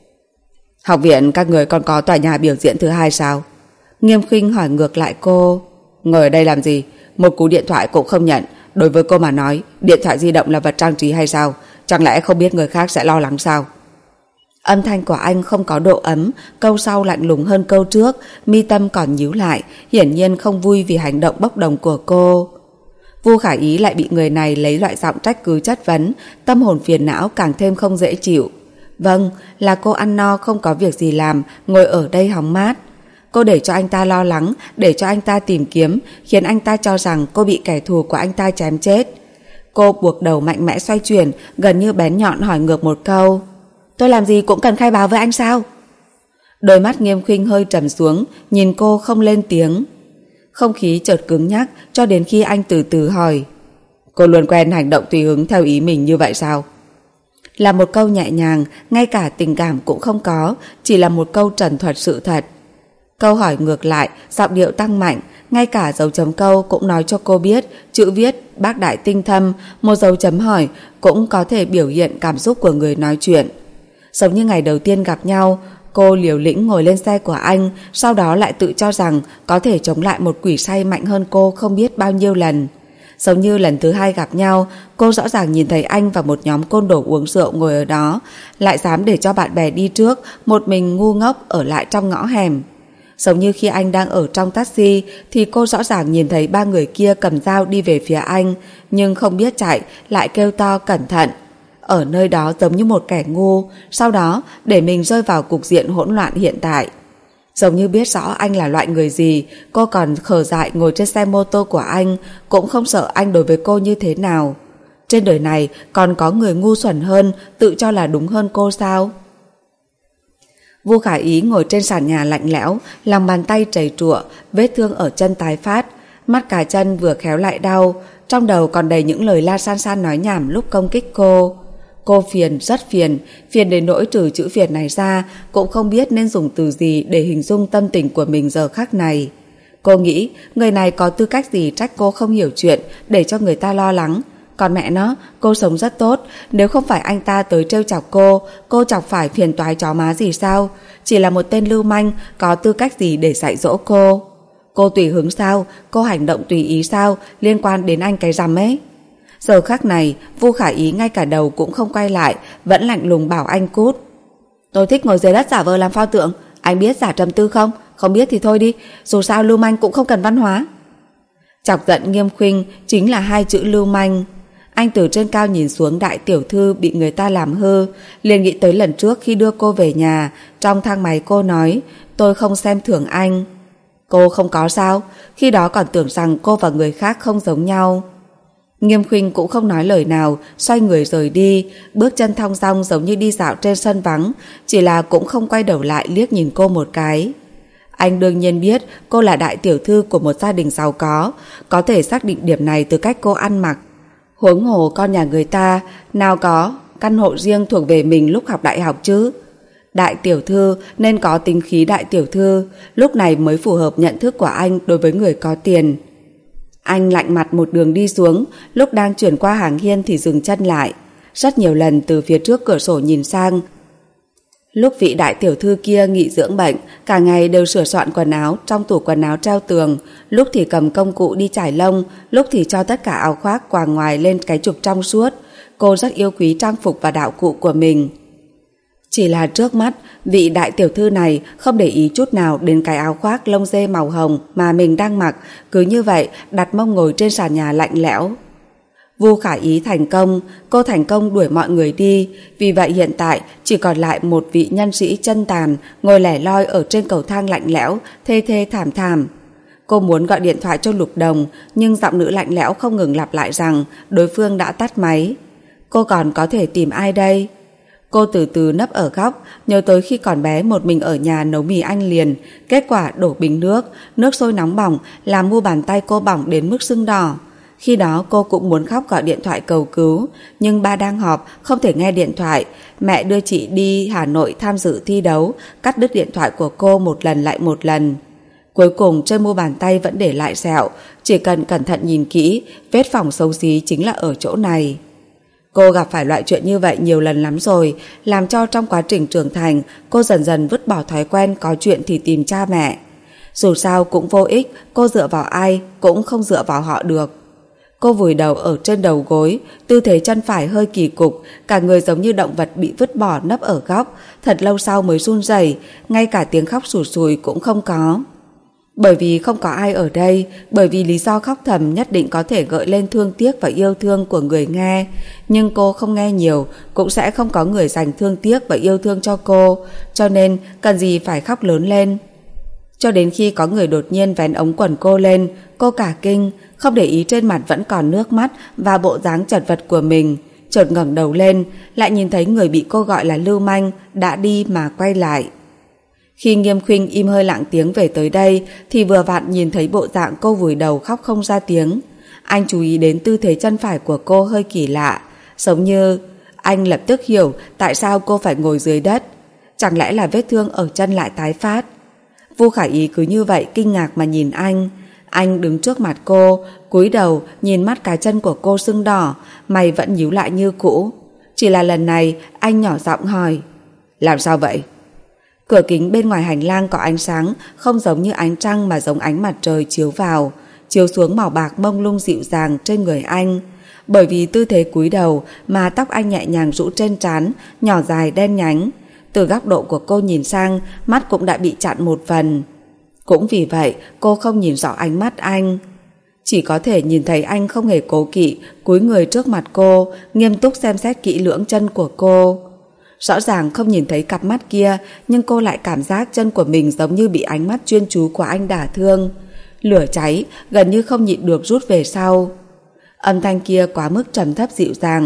Học viện các người còn có tòa nhà biểu diễn thứ hai sao? Nghiêm Khuynh hỏi ngược lại cô. Ngồi ở đây làm gì? Một cú điện thoại cũng không nhận. Đối với cô mà nói, điện thoại di động là vật trang trí hay sao? Chẳng lẽ không biết người khác sẽ lo lắng sao? Âm thanh của anh không có độ ấm, câu sau lạnh lùng hơn câu trước, mi tâm còn nhíu lại, hiển nhiên không vui vì hành động bốc đồng của cô. Vu Khải Ý lại bị người này lấy loại giọng trách cứ chất vấn, tâm hồn phiền não càng thêm không dễ chịu. Vâng, là cô ăn no không có việc gì làm, ngồi ở đây hóng mát. Cô để cho anh ta lo lắng, để cho anh ta tìm kiếm, khiến anh ta cho rằng cô bị kẻ thù của anh ta chém chết. Cô buộc đầu mạnh mẽ xoay chuyển, gần như bén nhọn hỏi ngược một câu. Tôi làm gì cũng cần khai báo với anh sao? Đôi mắt Nghiêm Khuynh hơi trầm xuống, nhìn cô không lên tiếng. Không khí chợt cứng nhắc cho đến khi anh từ từ hỏi. Cô luôn quen hành động tùy hứng theo ý mình như vậy sao? Là một câu nhẹ nhàng, ngay cả tình cảm cũng không có, chỉ là một câu trần thuật sự thật. Câu hỏi ngược lại, giọng điệu tăng mạnh, ngay cả dấu chấm câu cũng nói cho cô biết chữ viết bác đại tinh thâm, một dấu chấm hỏi cũng có thể biểu hiện cảm xúc của người nói chuyện. Giống như ngày đầu tiên gặp nhau, cô liều lĩnh ngồi lên xe của anh, sau đó lại tự cho rằng có thể chống lại một quỷ say mạnh hơn cô không biết bao nhiêu lần. Giống như lần thứ hai gặp nhau, cô rõ ràng nhìn thấy anh và một nhóm côn đồ uống rượu ngồi ở đó, lại dám để cho bạn bè đi trước, một mình ngu ngốc ở lại trong ngõ hẻm. Giống như khi anh đang ở trong taxi thì cô rõ ràng nhìn thấy ba người kia cầm dao đi về phía anh, nhưng không biết chạy, lại kêu to cẩn thận. Ở nơi đó giống như một kẻ ngu, sau đó để mình rơi vào cục diện hỗn loạn hiện tại. Giống như biết rõ anh là loại người gì, cô còn khờ dại ngồi trên xe mô tô của anh, cũng không sợ anh đối với cô như thế nào. Trên đời này còn có người ngu xuẩn hơn, tự cho là đúng hơn cô sao? Vu Khải Ý ngồi trên sàn nhà lạnh lẽo, lòng bàn tay trầy trụa, vết thương ở chân tái phát, mắt cả chân vừa khéo lại đau, trong đầu còn đầy những lời La San San nói nhảm lúc công kích cô. Cô phiền, rất phiền, phiền đến nỗi trừ chữ phiền này ra cũng không biết nên dùng từ gì để hình dung tâm tình của mình giờ khắc này. Cô nghĩ người này có tư cách gì trách cô không hiểu chuyện để cho người ta lo lắng. Còn mẹ nó, cô sống rất tốt, nếu không phải anh ta tới trêu chọc cô, cô chọc phải phiền toái chó má gì sao? Chỉ là một tên lưu manh, có tư cách gì để dạy dỗ cô? Cô tùy hứng sao? Cô hành động tùy ý sao? Liên quan đến anh cái rằm ấy. Giờ khắc này, Vu Khải Ý ngay cả đầu cũng không quay lại, vẫn lạnh lùng bảo anh cút. Tôi thích ngồi dưới đất giả vờ làm pho tượng, anh biết giả trầm tư không? Không biết thì thôi đi, dù sao lưu manh cũng không cần văn hóa. Chọc giận Nghiêm Khuynh chính là hai chữ lưu manh. Anh từ trên cao nhìn xuống đại tiểu thư bị người ta làm hư, liền nghĩ tới lần trước khi đưa cô về nhà, trong thang máy cô nói, tôi không xem thường anh. Cô không có sao, khi đó còn tưởng rằng cô và người khác không giống nhau. Nghiêm Khuynh cũng không nói lời nào, xoay người rời đi, bước chân thong dong giống như đi dạo trên sân vắng, chỉ là cũng không quay đầu lại liếc nhìn cô một cái. Anh đương nhiên biết cô là đại tiểu thư của một gia đình giàu có, có thể xác định điểm này từ cách cô ăn mặc. Huống hồ con nhà người ta nào có căn hộ riêng thuộc về mình lúc học đại học chứ. Đại tiểu thư nên có tính khí đại tiểu thư, lúc này mới phù hợp nhận thức của anh đối với người có tiền. Anh lạnh mặt một đường đi xuống, lúc đang chuyển qua hàng hiên thì dừng chân lại. Rất nhiều lần từ phía trước cửa sổ nhìn sang. Lúc vị đại tiểu thư kia nghỉ dưỡng bệnh, cả ngày đều sửa soạn quần áo trong tủ quần áo treo tường, lúc thì cầm công cụ đi trải lông, lúc thì cho tất cả áo khoác quàng ngoài lên cái trục trong suốt. Cô rất yêu quý trang phục và đạo cụ của mình. Chỉ là trước mắt, vị đại tiểu thư này không để ý chút nào đến cái áo khoác lông dê màu hồng mà mình đang mặc, cứ như vậy đặt mông ngồi trên sàn nhà lạnh lẽo. Vu Khả Ý thành công, cô thành công đuổi mọi người đi, vì vậy hiện tại chỉ còn lại một vị nhân sĩ chân tàn ngồi lẻ loi ở trên cầu thang lạnh lẽo, thê thê thảm thảm. Cô muốn gọi điện thoại cho Lục Đồng, nhưng giọng nữ lạnh lẽo không ngừng lặp lại rằng đối phương đã tắt máy. Cô còn có thể tìm ai đây? Cô từ từ nấp ở góc, nhớ tới khi còn bé một mình ở nhà nấu mì Anh liền, kết quả đổ bình nước, nước sôi nóng bỏng làm mu bàn tay cô bỏng đến mức sưng đỏ. Khi đó cô cũng muốn khóc gọi điện thoại cầu cứu, nhưng ba đang họp không thể nghe điện thoại. Mẹ đưa chị đi Hà Nội tham dự thi đấu, cắt đứt điện thoại của cô một lần lại một lần. Cuối cùng trên mu bàn tay vẫn để lại sẹo, chỉ cần cẩn thận nhìn kỹ, vết phỏng xấu xí chính là ở chỗ này. Cô gặp phải loại chuyện như vậy nhiều lần lắm rồi, làm cho trong quá trình trưởng thành cô dần dần vứt bỏ thói quen có chuyện thì tìm cha mẹ. Dù sao cũng vô ích, cô dựa vào ai cũng không dựa vào họ được. Cô vùi đầu ở trên đầu gối, tư thế chân phải hơi kỳ cục, cả người giống như động vật bị vứt bỏ nấp ở góc, thật lâu sau mới run rẩy, ngay cả tiếng khóc sủi sùi cũng không có. Bởi vì không có ai ở đây, bởi vì lý do khóc thầm nhất định có thể gợi lên thương tiếc và yêu thương của người nghe, nhưng cô không nghe nhiều, cũng sẽ không có người dành thương tiếc và yêu thương cho cô, cho nên cần gì phải khóc lớn lên. Cho đến khi có người đột nhiên vén ống quần cô lên, cô cả kinh, không để ý trên mặt vẫn còn nước mắt và bộ dáng chật vật của mình, chợt ngẩng đầu lên, lại nhìn thấy người bị cô gọi là lưu manh đã đi mà quay lại. Khi Nghiêm Khuynh im hơi lặng tiếng về tới đây thì vừa vặn nhìn thấy bộ dạng cô vùi đầu khóc không ra tiếng. Anh chú ý đến tư thế chân phải của cô hơi kỳ lạ, giống như anh lập tức hiểu tại sao cô phải ngồi dưới đất. Chẳng lẽ là vết thương ở chân lại tái phát? Vu Khả Ý cứ như vậy kinh ngạc mà nhìn anh. Anh đứng trước mặt cô, cúi đầu nhìn mắt cái chân của cô sưng đỏ, mày vẫn nhíu lại như cũ. Chỉ là lần này anh nhỏ giọng hỏi: làm sao vậy? Cửa kính bên ngoài hành lang có ánh sáng, không giống như ánh trăng mà giống ánh mặt trời chiếu vào, chiếu xuống màu bạc mông lung dịu dàng trên người anh. Bởi vì tư thế cúi đầu mà tóc anh nhẹ nhàng rũ trên trán, nhỏ dài đen nhánh. Từ góc độ của cô nhìn sang, mắt cũng đã bị chặn một phần. Cũng vì vậy cô không nhìn rõ ánh mắt anh, chỉ có thể nhìn thấy anh không hề cố kỵ cúi người trước mặt cô, nghiêm túc xem xét kỹ lưỡng chân của cô. Rõ ràng không nhìn thấy cặp mắt kia, nhưng cô lại cảm giác chân của mình giống như bị ánh mắt chuyên chú của anh đả thương. Lửa cháy gần như không nhịn được rút về sau. Âm thanh kia quá mức trầm thấp dịu dàng.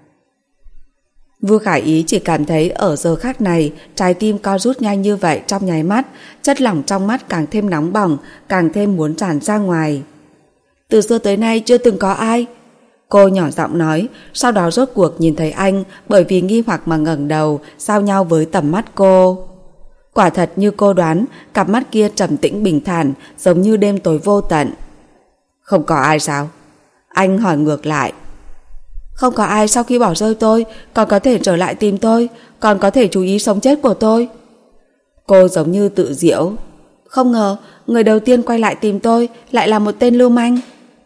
Vu Khả Ý chỉ cảm thấy ở giờ khắc này trái tim co rút nhanh như vậy trong nháy mắt, chất lỏng trong mắt càng thêm nóng bỏng, càng thêm muốn tràn ra ngoài. Từ xưa tới nay chưa từng có ai. Cô nhỏ giọng nói, sau đó rốt cuộc nhìn thấy anh, bởi vì nghi hoặc mà ngẩng đầu, giao nhau với tầm mắt cô. Quả thật như cô đoán, cặp mắt kia trầm tĩnh bình thản, giống như đêm tối vô tận. Không có ai sao? Anh hỏi ngược lại. Không có ai sau khi bỏ rơi tôi, còn có thể trở lại tìm tôi, còn có thể chú ý sống chết của tôi. Cô giống như tự giễu. Không ngờ, người đầu tiên quay lại tìm tôi lại là một tên lưu manh.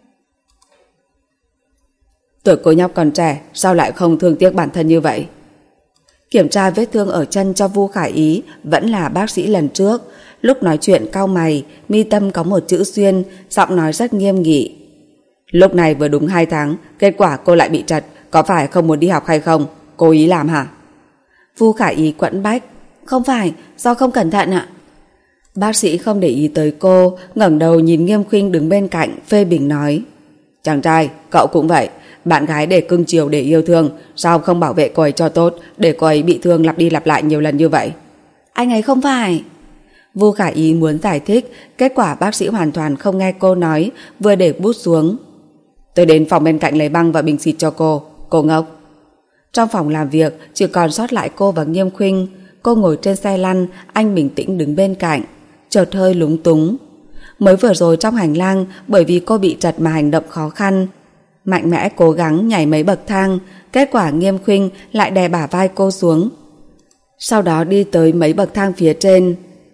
Tuổi cô nhóc còn trẻ, sao lại không thương tiếc bản thân như vậy? Kiểm tra vết thương ở chân cho Vu Khả Ý, vẫn là bác sĩ lần trước. Lúc nói chuyện cau mày, mi tâm có một chữ xuyên, giọng nói rất nghiêm nghị. Lúc này vừa đúng hai tháng, kết quả cô lại bị trật, có phải không muốn đi học hay không? Cố ý làm hả? Vu Khả Ý quẫn bách. Không phải, do không cẩn thận ạ. Bác sĩ không để ý tới cô, ngẩng đầu nhìn Nghiêm Khuynh đứng bên cạnh, phê bình nói. Chàng trai, cậu cũng vậy, bạn gái để cưng chiều để yêu thương, sao không bảo vệ cô ấy cho tốt, để cô ấy bị thương lặp đi lặp lại nhiều lần như vậy? Anh ấy không phải... Vu Khả Ý muốn giải thích, kết quả bác sĩ hoàn toàn không nghe cô nói, vừa để bút xuống. Tôi đến phòng bên cạnh lấy băng và bình xịt cho cô, cô ngốc. Trong phòng làm việc chỉ còn sót lại cô và Nghiêm Khuynh. Cô ngồi trên xe lăn, anh bình tĩnh đứng bên cạnh, chợt hơi lúng túng. Mới vừa rồi trong hành lang, bởi vì cô bị trật mà hành động khó khăn, mạnh mẽ cố gắng nhảy mấy bậc thang, kết quả Nghiêm Khuynh lại đè bả vai cô xuống. Sau đó đi tới mấy bậc thang phía trên,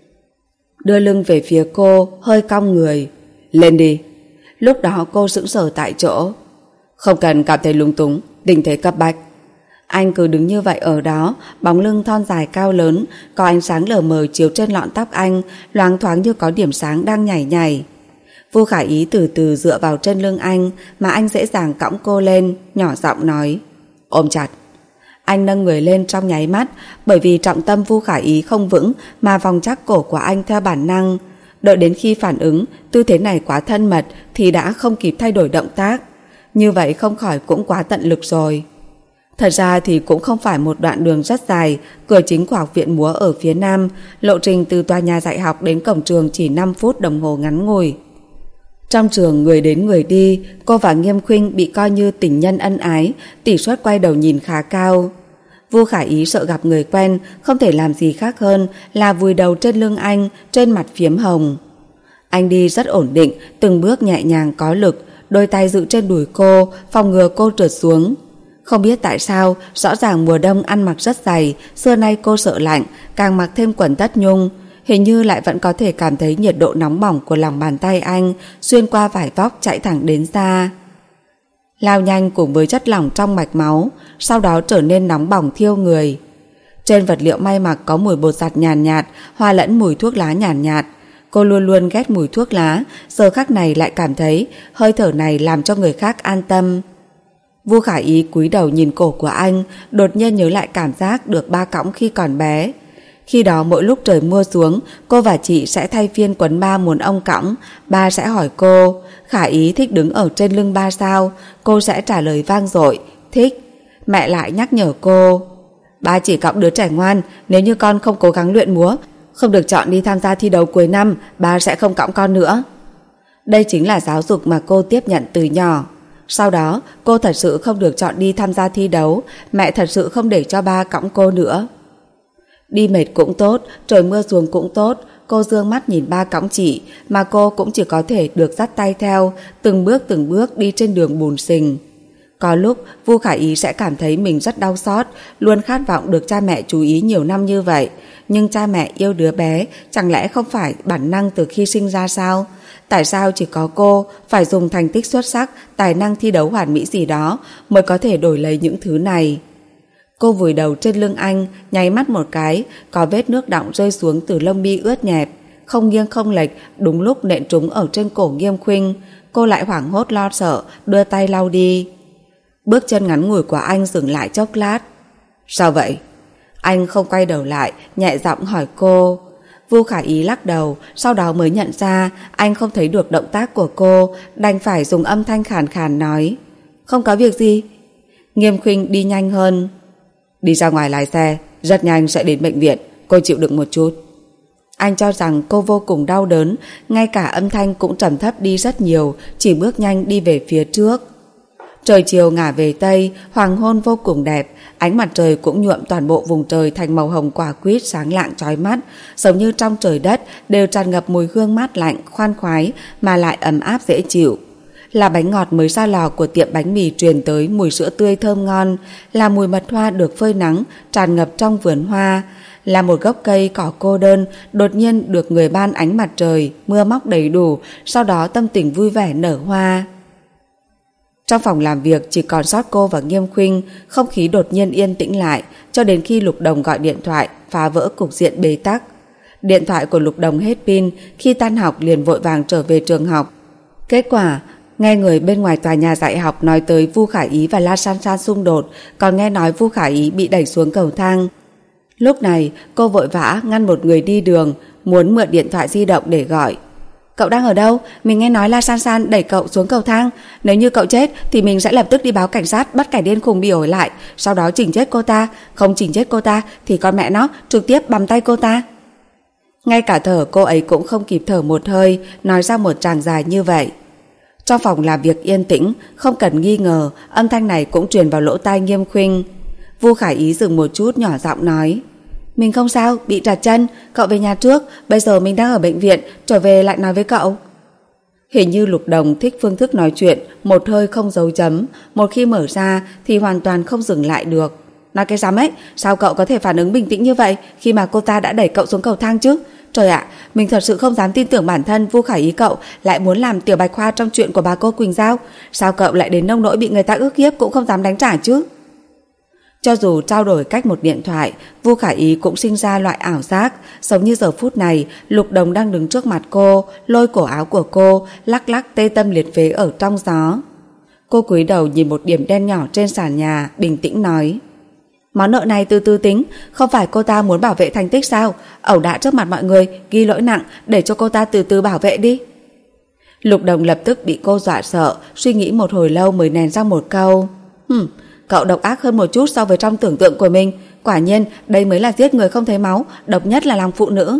đưa lưng về phía cô, hơi cong người. Lên đi. Lúc đó cô sững sờ tại chỗ. Không cần cảm thấy lúng túng, tình thế cấp bách. Anh cứ đứng như vậy ở đó, bóng lưng thon dài cao lớn, có ánh sáng lờ mờ chiếu trên lọn tóc anh, loáng thoáng như có điểm sáng đang nhảy nhảy. Vu Khả Ý từ từ dựa vào trên lưng anh, mà anh dễ dàng cõng cô lên, nhỏ giọng nói. Ôm chặt. Anh nâng người lên trong nháy mắt, bởi vì trọng tâm Vu Khả Ý không vững mà vòng chắc cổ của anh theo bản năng. Đợi đến khi phản ứng, tư thế này quá thân mật thì đã không kịp thay đổi động tác. Như vậy không khỏi cũng quá tận lực rồi. Thật ra thì cũng không phải một đoạn đường rất dài, cửa chính của học viện múa ở phía nam, lộ trình từ tòa nhà dạy học đến cổng trường chỉ năm phút đồng hồ ngắn ngủi. Trong trường người đến người đi, cô và Nghiêm Khuynh bị coi như tình nhân ân ái, tỷ suất quay đầu nhìn khá cao. Vu Khả Ý sợ gặp người quen, không thể làm gì khác hơn là vùi đầu trên lưng anh, trên mặt phiếm hồng. Anh đi rất ổn định, từng bước nhẹ nhàng có lực, đôi tay giữ trên đùi cô, phòng ngừa cô trượt xuống. Không biết tại sao, rõ ràng mùa đông ăn mặc rất dày, xưa nay cô sợ lạnh, càng mặc thêm quần tất nhung, hình như lại vẫn có thể cảm thấy nhiệt độ nóng bỏng của lòng bàn tay anh xuyên qua vải vóc chạy thẳng đến da. Lao nhanh cùng với chất lỏng trong mạch máu, sau đó trở nên nóng bỏng thiêu người. Trên vật liệu may mặc có mùi bột giặt nhàn nhạt, hòa lẫn mùi thuốc lá nhàn nhạt. Cô luôn luôn ghét mùi thuốc lá, giờ khắc này lại cảm thấy hơi thở này làm cho người khác an tâm. Vu Khả Ý cúi đầu nhìn cổ của anh, đột nhiên nhớ lại cảm giác được ba cõng khi còn bé. Khi đó mỗi lúc trời mưa xuống, cô và chị sẽ thay phiên quấn ba muốn ông cõng. Ba sẽ hỏi cô, Khả Ý thích đứng ở trên lưng ba sao? Cô sẽ trả lời vang dội, thích. Mẹ lại nhắc nhở cô, ba chỉ cõng đứa trẻ ngoan, nếu như con không cố gắng luyện múa, không được chọn đi tham gia thi đấu cuối năm, ba sẽ không cõng con nữa. Đây chính là giáo dục mà cô tiếp nhận từ nhỏ. Sau đó cô thật sự không được chọn đi tham gia thi đấu, mẹ thật sự không để cho ba cõng cô nữa. Đi mệt cũng tốt, trời mưa xuống cũng tốt, cô dương mắt nhìn ba cõng chị, mà cô cũng chỉ có thể được dắt tay theo, từng bước từng bước đi trên đường bùn sình. Có lúc Vu Khả Ý sẽ cảm thấy mình rất đau xót, luôn khát vọng được cha mẹ chú ý nhiều năm như vậy, nhưng cha mẹ yêu đứa bé chẳng lẽ không phải bản năng từ khi sinh ra sao? Tại sao chỉ có cô phải dùng thành tích xuất sắc, tài năng thi đấu hoàn mỹ gì đó mới có thể đổi lấy những thứ này? Cô vùi đầu trên lưng anh, nháy mắt một cái, có vết nước đọng rơi xuống từ lông mi ướt nhẹp, không nghiêng không lệch, đúng lúc nện trúng ở trên cổ Nghiêm Khuynh. Cô lại hoảng hốt lo sợ, đưa tay lau đi. Bước chân ngắn ngủi của anh dừng lại chốc lát. Sao vậy? Anh không quay đầu lại, nhẹ giọng hỏi cô. Vu Khả Ý lắc đầu, sau đó mới nhận ra anh không thấy được động tác của cô, đành phải dùng âm thanh khàn khàn nói, không có việc gì. Nghiêm Khuynh đi nhanh hơn. Đi ra ngoài lái xe, rất nhanh sẽ đến bệnh viện, cô chịu đựng một chút. Anh cho rằng cô vô cùng đau đớn, ngay cả âm thanh cũng trầm thấp đi rất nhiều, chỉ bước nhanh đi về phía trước. Trời chiều ngả về Tây, hoàng hôn vô cùng đẹp, ánh mặt trời cũng nhuộm toàn bộ vùng trời thành màu hồng quả quýt sáng lạng chói mắt, giống như trong trời đất đều tràn ngập mùi hương mát lạnh, khoan khoái mà lại ấm áp dễ chịu. Là bánh ngọt mới ra lò của tiệm bánh mì truyền tới mùi sữa tươi thơm ngon, là mùi mật hoa được phơi nắng tràn ngập trong vườn hoa, là một gốc cây cỏ cô đơn đột nhiên được người ban ánh mặt trời, mưa móc đầy đủ, sau đó tâm tình vui vẻ nở hoa. Trong phòng làm việc chỉ còn sót cô và Nghiêm Khuynh, không khí đột nhiên yên tĩnh lại cho đến khi Lục Đồng gọi điện thoại phá vỡ cục diện bế tắc. Điện thoại của Lục Đồng hết pin, khi tan học liền vội vàng trở về trường học. Kết quả, nghe người bên ngoài tòa nhà dạy học nói tới Vu Khả Ý và La San San xung đột, còn nghe nói Vu Khả Ý bị đẩy xuống cầu thang. Lúc này cô vội vã ngăn một người đi đường, muốn mượn điện thoại di động để gọi. Cậu đang ở đâu? Mình nghe nói là San San đẩy cậu xuống cầu thang. Nếu như cậu chết thì mình sẽ lập tức đi báo cảnh sát bắt kẻ điên khùng bị ổi lại, sau đó chỉnh chết cô ta. Không chỉnh chết cô ta thì con mẹ nó trực tiếp băm tay cô ta. Ngay cả thở cô ấy cũng không kịp thở một hơi, nói ra một tràng dài như vậy. Trong phòng làm việc yên tĩnh, không cần nghi ngờ, âm thanh này cũng truyền vào lỗ tai Nghiêm Khuynh. Vu Khải Ý dừng một chút, nhỏ giọng nói: Mình không sao, bị trật chân, cậu về nhà trước, bây giờ mình đang ở bệnh viện, trở về lại nói với cậu. Hình như Lục Đồng thích phương thức nói chuyện một hơi không dấu chấm, một khi mở ra thì hoàn toàn không dừng lại được. Nói cái rắm ấy, sao cậu có thể phản ứng bình tĩnh như vậy khi mà cô ta đã đẩy cậu xuống cầu thang chứ? Trời ạ, mình thật sự không dám tin tưởng bản thân Vu Khải Ý cậu lại muốn làm tiểu bạch khoa trong chuyện của bà cô Quỳnh Giao. Sao cậu lại đến nông nỗi bị người ta ức hiếp cũng không dám đánh trả chứ? Cho dù trao đổi cách một điện thoại, Vu Khải Ý cũng sinh ra loại ảo giác, giống như giờ phút này Lục Đồng đang đứng trước mặt cô, lôi cổ áo của cô, lắc lắc tê tâm liệt phế ở trong gió. Cô cúi đầu nhìn một điểm đen nhỏ trên sàn nhà, bình tĩnh nói: Món nợ này từ từ tính, không phải cô ta muốn bảo vệ thành tích sao? Ẩu đả trước mặt mọi người, ghi lỗi nặng, để cho cô ta từ từ bảo vệ đi. Lục Đồng lập tức bị cô dọa sợ, suy nghĩ một hồi lâu mới nén ra một câu: Hừm, cậu độc ác hơn một chút so với trong tưởng tượng của mình. Quả nhiên, đây mới là giết người không thấy máu, độc nhất là lòng phụ nữ.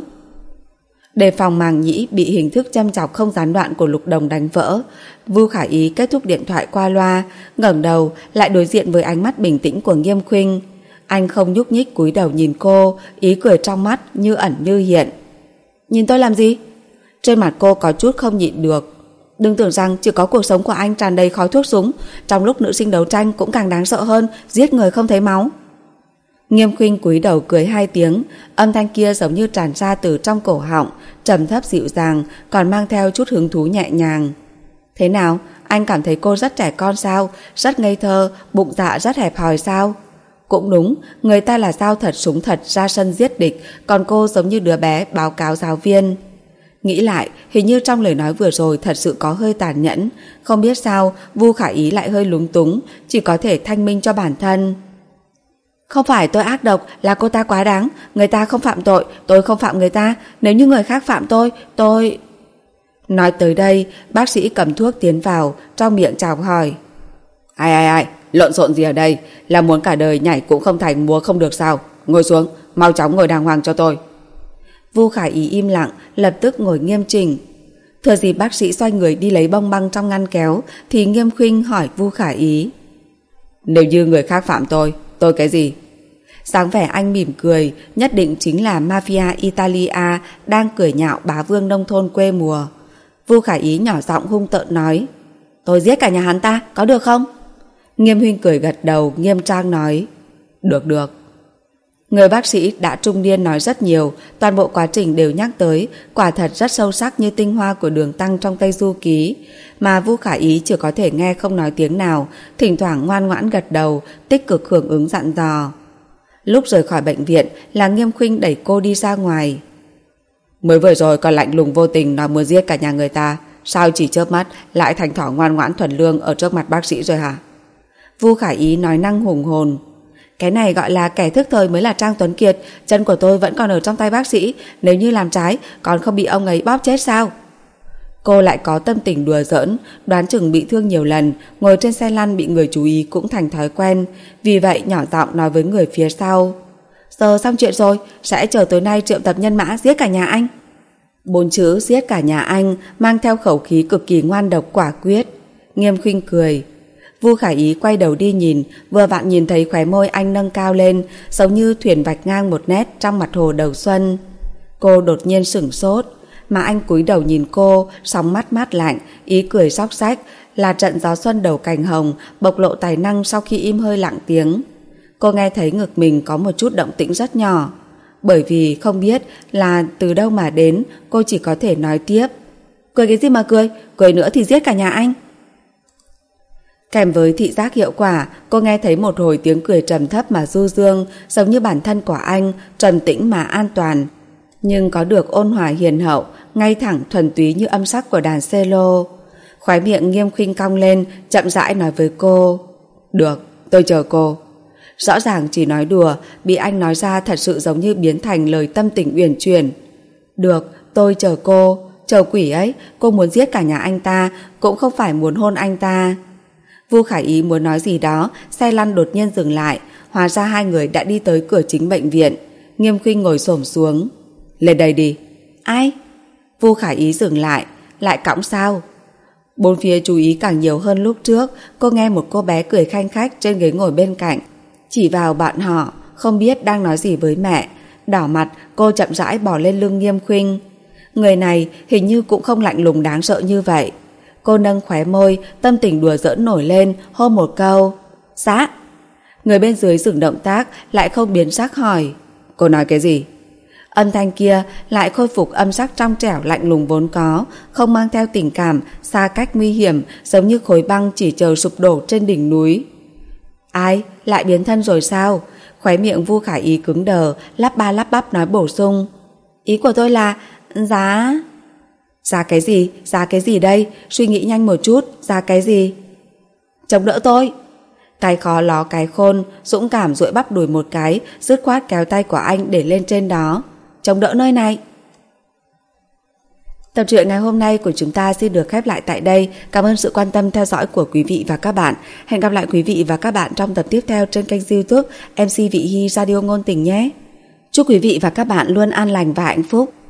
Đề phòng màng nhĩ bị hình thức châm chọc không gián đoạn của Lục Đồng đánh vỡ, Vu Khải Ý kết thúc điện thoại qua loa, ngẩng đầu lại đối diện với ánh mắt bình tĩnh của Nghiêm Khuynh. Anh không nhúc nhích cúi đầu nhìn cô, ý cười trong mắt như ẩn như hiện. Nhìn tôi làm gì? Trên mặt cô có chút không nhịn được. Đừng tưởng rằng chỉ có cuộc sống của anh tràn đầy khói thuốc súng, trong lúc nữ sinh đấu tranh cũng càng đáng sợ hơn giết người không thấy máu. Nghiêm Khuynh cúi đầu cười hai tiếng, âm thanh kia giống như tràn ra từ trong cổ họng, trầm thấp dịu dàng, còn mang theo chút hứng thú nhẹ nhàng. Thế nào, anh cảm thấy cô rất trẻ con sao? Rất ngây thơ, bụng dạ rất hẹp hòi sao? Cũng đúng, người ta là dao thật súng thật ra sân giết địch, còn cô giống như đứa bé báo cáo giáo viên. Nghĩ lại, hình như trong lời nói vừa rồi thật sự có hơi tàn nhẫn. Không biết sao, Vu Khải Ý lại hơi lúng túng, chỉ có thể thanh minh cho bản thân. Không phải tôi ác độc, là cô ta quá đáng. Người ta không phạm tội, tôi không phạm người ta. Nếu như người khác phạm tôi, tôi... Nói tới đây, bác sĩ cầm thuốc tiến vào, trong miệng chào hỏi: Ai ai ai, lộn xộn gì ở đây? Là muốn cả đời nhảy cũng không thành, múa không được sao? Ngồi xuống, mau chóng ngồi đàng hoàng cho tôi. Vu Khải Ý im lặng, lập tức ngồi nghiêm chỉnh. Thừa dịp bác sĩ xoay người đi lấy bông băng trong ngăn kéo, thì Nghiêm Khuynh hỏi Vu Khải Ý: Nếu như người khác phạm tôi, tôi cái gì? Dáng vẻ anh mỉm cười, nhất định chính là mafia Italia đang cười nhạo bá vương nông thôn quê mùa. Vu Khải Ý nhỏ giọng hung tợn nói: Tôi giết cả nhà hắn ta, có được không? Nghiêm Huynh cười gật đầu, nghiêm trang nói: Được được. Người bác sĩ đã trung niên nói rất nhiều, toàn bộ quá trình đều nhắc tới, quả thật rất sâu sắc như tinh hoa của Đường Tăng trong Tây Du Ký, mà Vu Khải Ý chỉ có thể nghe không nói tiếng nào, thỉnh thoảng ngoan ngoãn gật đầu, tích cực hưởng ứng dặn dò. Lúc rời khỏi bệnh viện là Nghiêm Khuynh đẩy cô đi ra ngoài. Mới vừa rồi còn lạnh lùng vô tình nói muốn giết cả nhà người ta, sao chỉ chớp mắt lại thành thỏ ngoan ngoãn thuần lương ở trước mặt bác sĩ rồi hả? Vu Khải Ý nói năng hùng hồn: Cái này gọi là kẻ thức thời mới là Trang Tuấn Kiệt, chân của tôi vẫn còn ở trong tay bác sĩ, nếu như làm trái còn không bị ông ấy bóp chết sao? Cô lại có tâm tình đùa giỡn, đoán chừng bị thương nhiều lần, ngồi trên xe lăn bị người chú ý cũng thành thói quen, vì vậy nhỏ giọng nói với người phía sau: Giờ xong chuyện rồi, sẽ chờ tối nay triệu tập nhân mã giết cả nhà anh. Bốn chữ giết cả nhà anh mang theo khẩu khí cực kỳ ngoan độc quả quyết. Nghiêm Khuynh cười. Vu Khải Ý quay đầu đi nhìn, vừa vặn nhìn thấy khóe môi anh nâng cao lên, giống như thuyền vạch ngang một nét trong mặt hồ đầu xuân. Cô đột nhiên sửng sốt, mà anh cúi đầu nhìn cô, sóng mắt mát lạnh, ý cười xóc xách, là trận gió xuân đầu cành hồng, bộc lộ tài năng sau khi im hơi lặng tiếng. Cô nghe thấy ngực mình có một chút động tĩnh rất nhỏ. Bởi vì không biết là từ đâu mà đến, cô chỉ có thể nói tiếp: Cười cái gì mà cười, cười nữa thì giết cả nhà anh. Kèm với thị giác hiệu quả, cô nghe thấy một hồi tiếng cười trầm thấp mà du dương, giống như bản thân của anh, trầm tĩnh mà an toàn, nhưng có được ôn hòa hiền hậu, ngay thẳng thuần túy như âm sắc của đàn cello. Khóe miệng Nghiêm Khuynh cong lên, chậm rãi nói với cô: Được, tôi chờ cô. Rõ ràng chỉ nói đùa, bị anh nói ra thật sự giống như biến thành lời tâm tình uyển chuyển. Được, tôi chờ cô, Trầu quỷ ấy, cô muốn giết cả nhà anh ta, cũng không phải muốn hôn anh ta. Vu Khải Ý muốn nói gì đó, xe lăn đột nhiên dừng lại, hóa ra hai người đã đi tới cửa chính bệnh viện. Nghiêm Khuynh ngồi xổm xuống. Lên đây đi. Ai? Vu Khải Ý dừng lại. Lại cõng sao? Bốn phía chú ý càng nhiều hơn lúc trước. Cô nghe một cô bé cười khanh khách trên ghế ngồi bên cạnh, chỉ vào bọn họ, không biết đang nói gì với mẹ. Đỏ mặt, cô chậm rãi bò lên lưng Nghiêm Khuynh. Người này hình như cũng không lạnh lùng đáng sợ như vậy. Cô nâng khóe môi, tâm tình đùa giỡn nổi lên, hô một câu. Dạ. Người bên dưới dừng động tác, lại không biến sắc hỏi. Cô nói cái gì? Âm thanh kia lại khôi phục âm sắc trong trẻo lạnh lùng vốn có, không mang theo tình cảm, xa cách nguy hiểm, giống như khối băng chỉ chờ sụp đổ trên đỉnh núi. Ai? Lại biến thân rồi sao? Khóe miệng Vu Khải Ý cứng đờ, lắp ba lắp bắp nói bổ sung. Ý của tôi là... Giá... Giá cái gì? Giá cái gì đây? Suy nghĩ nhanh một chút, giá cái gì? Chống đỡ tôi. Cái khó ló cái khôn, dũng cảm duỗi bắp đùi một cái, dứt khoát kéo tay của anh để lên trên đó. Chống đỡ nơi này. Tập truyện ngày hôm nay của chúng ta xin được khép lại tại đây. Cảm ơn sự quan tâm theo dõi của quý vị và các bạn. Hẹn gặp lại quý vị và các bạn trong tập tiếp theo trên kênh YouTube em xê Vị Hy Radio Ngôn Tình nhé. Chúc quý vị và các bạn luôn an lành và hạnh phúc.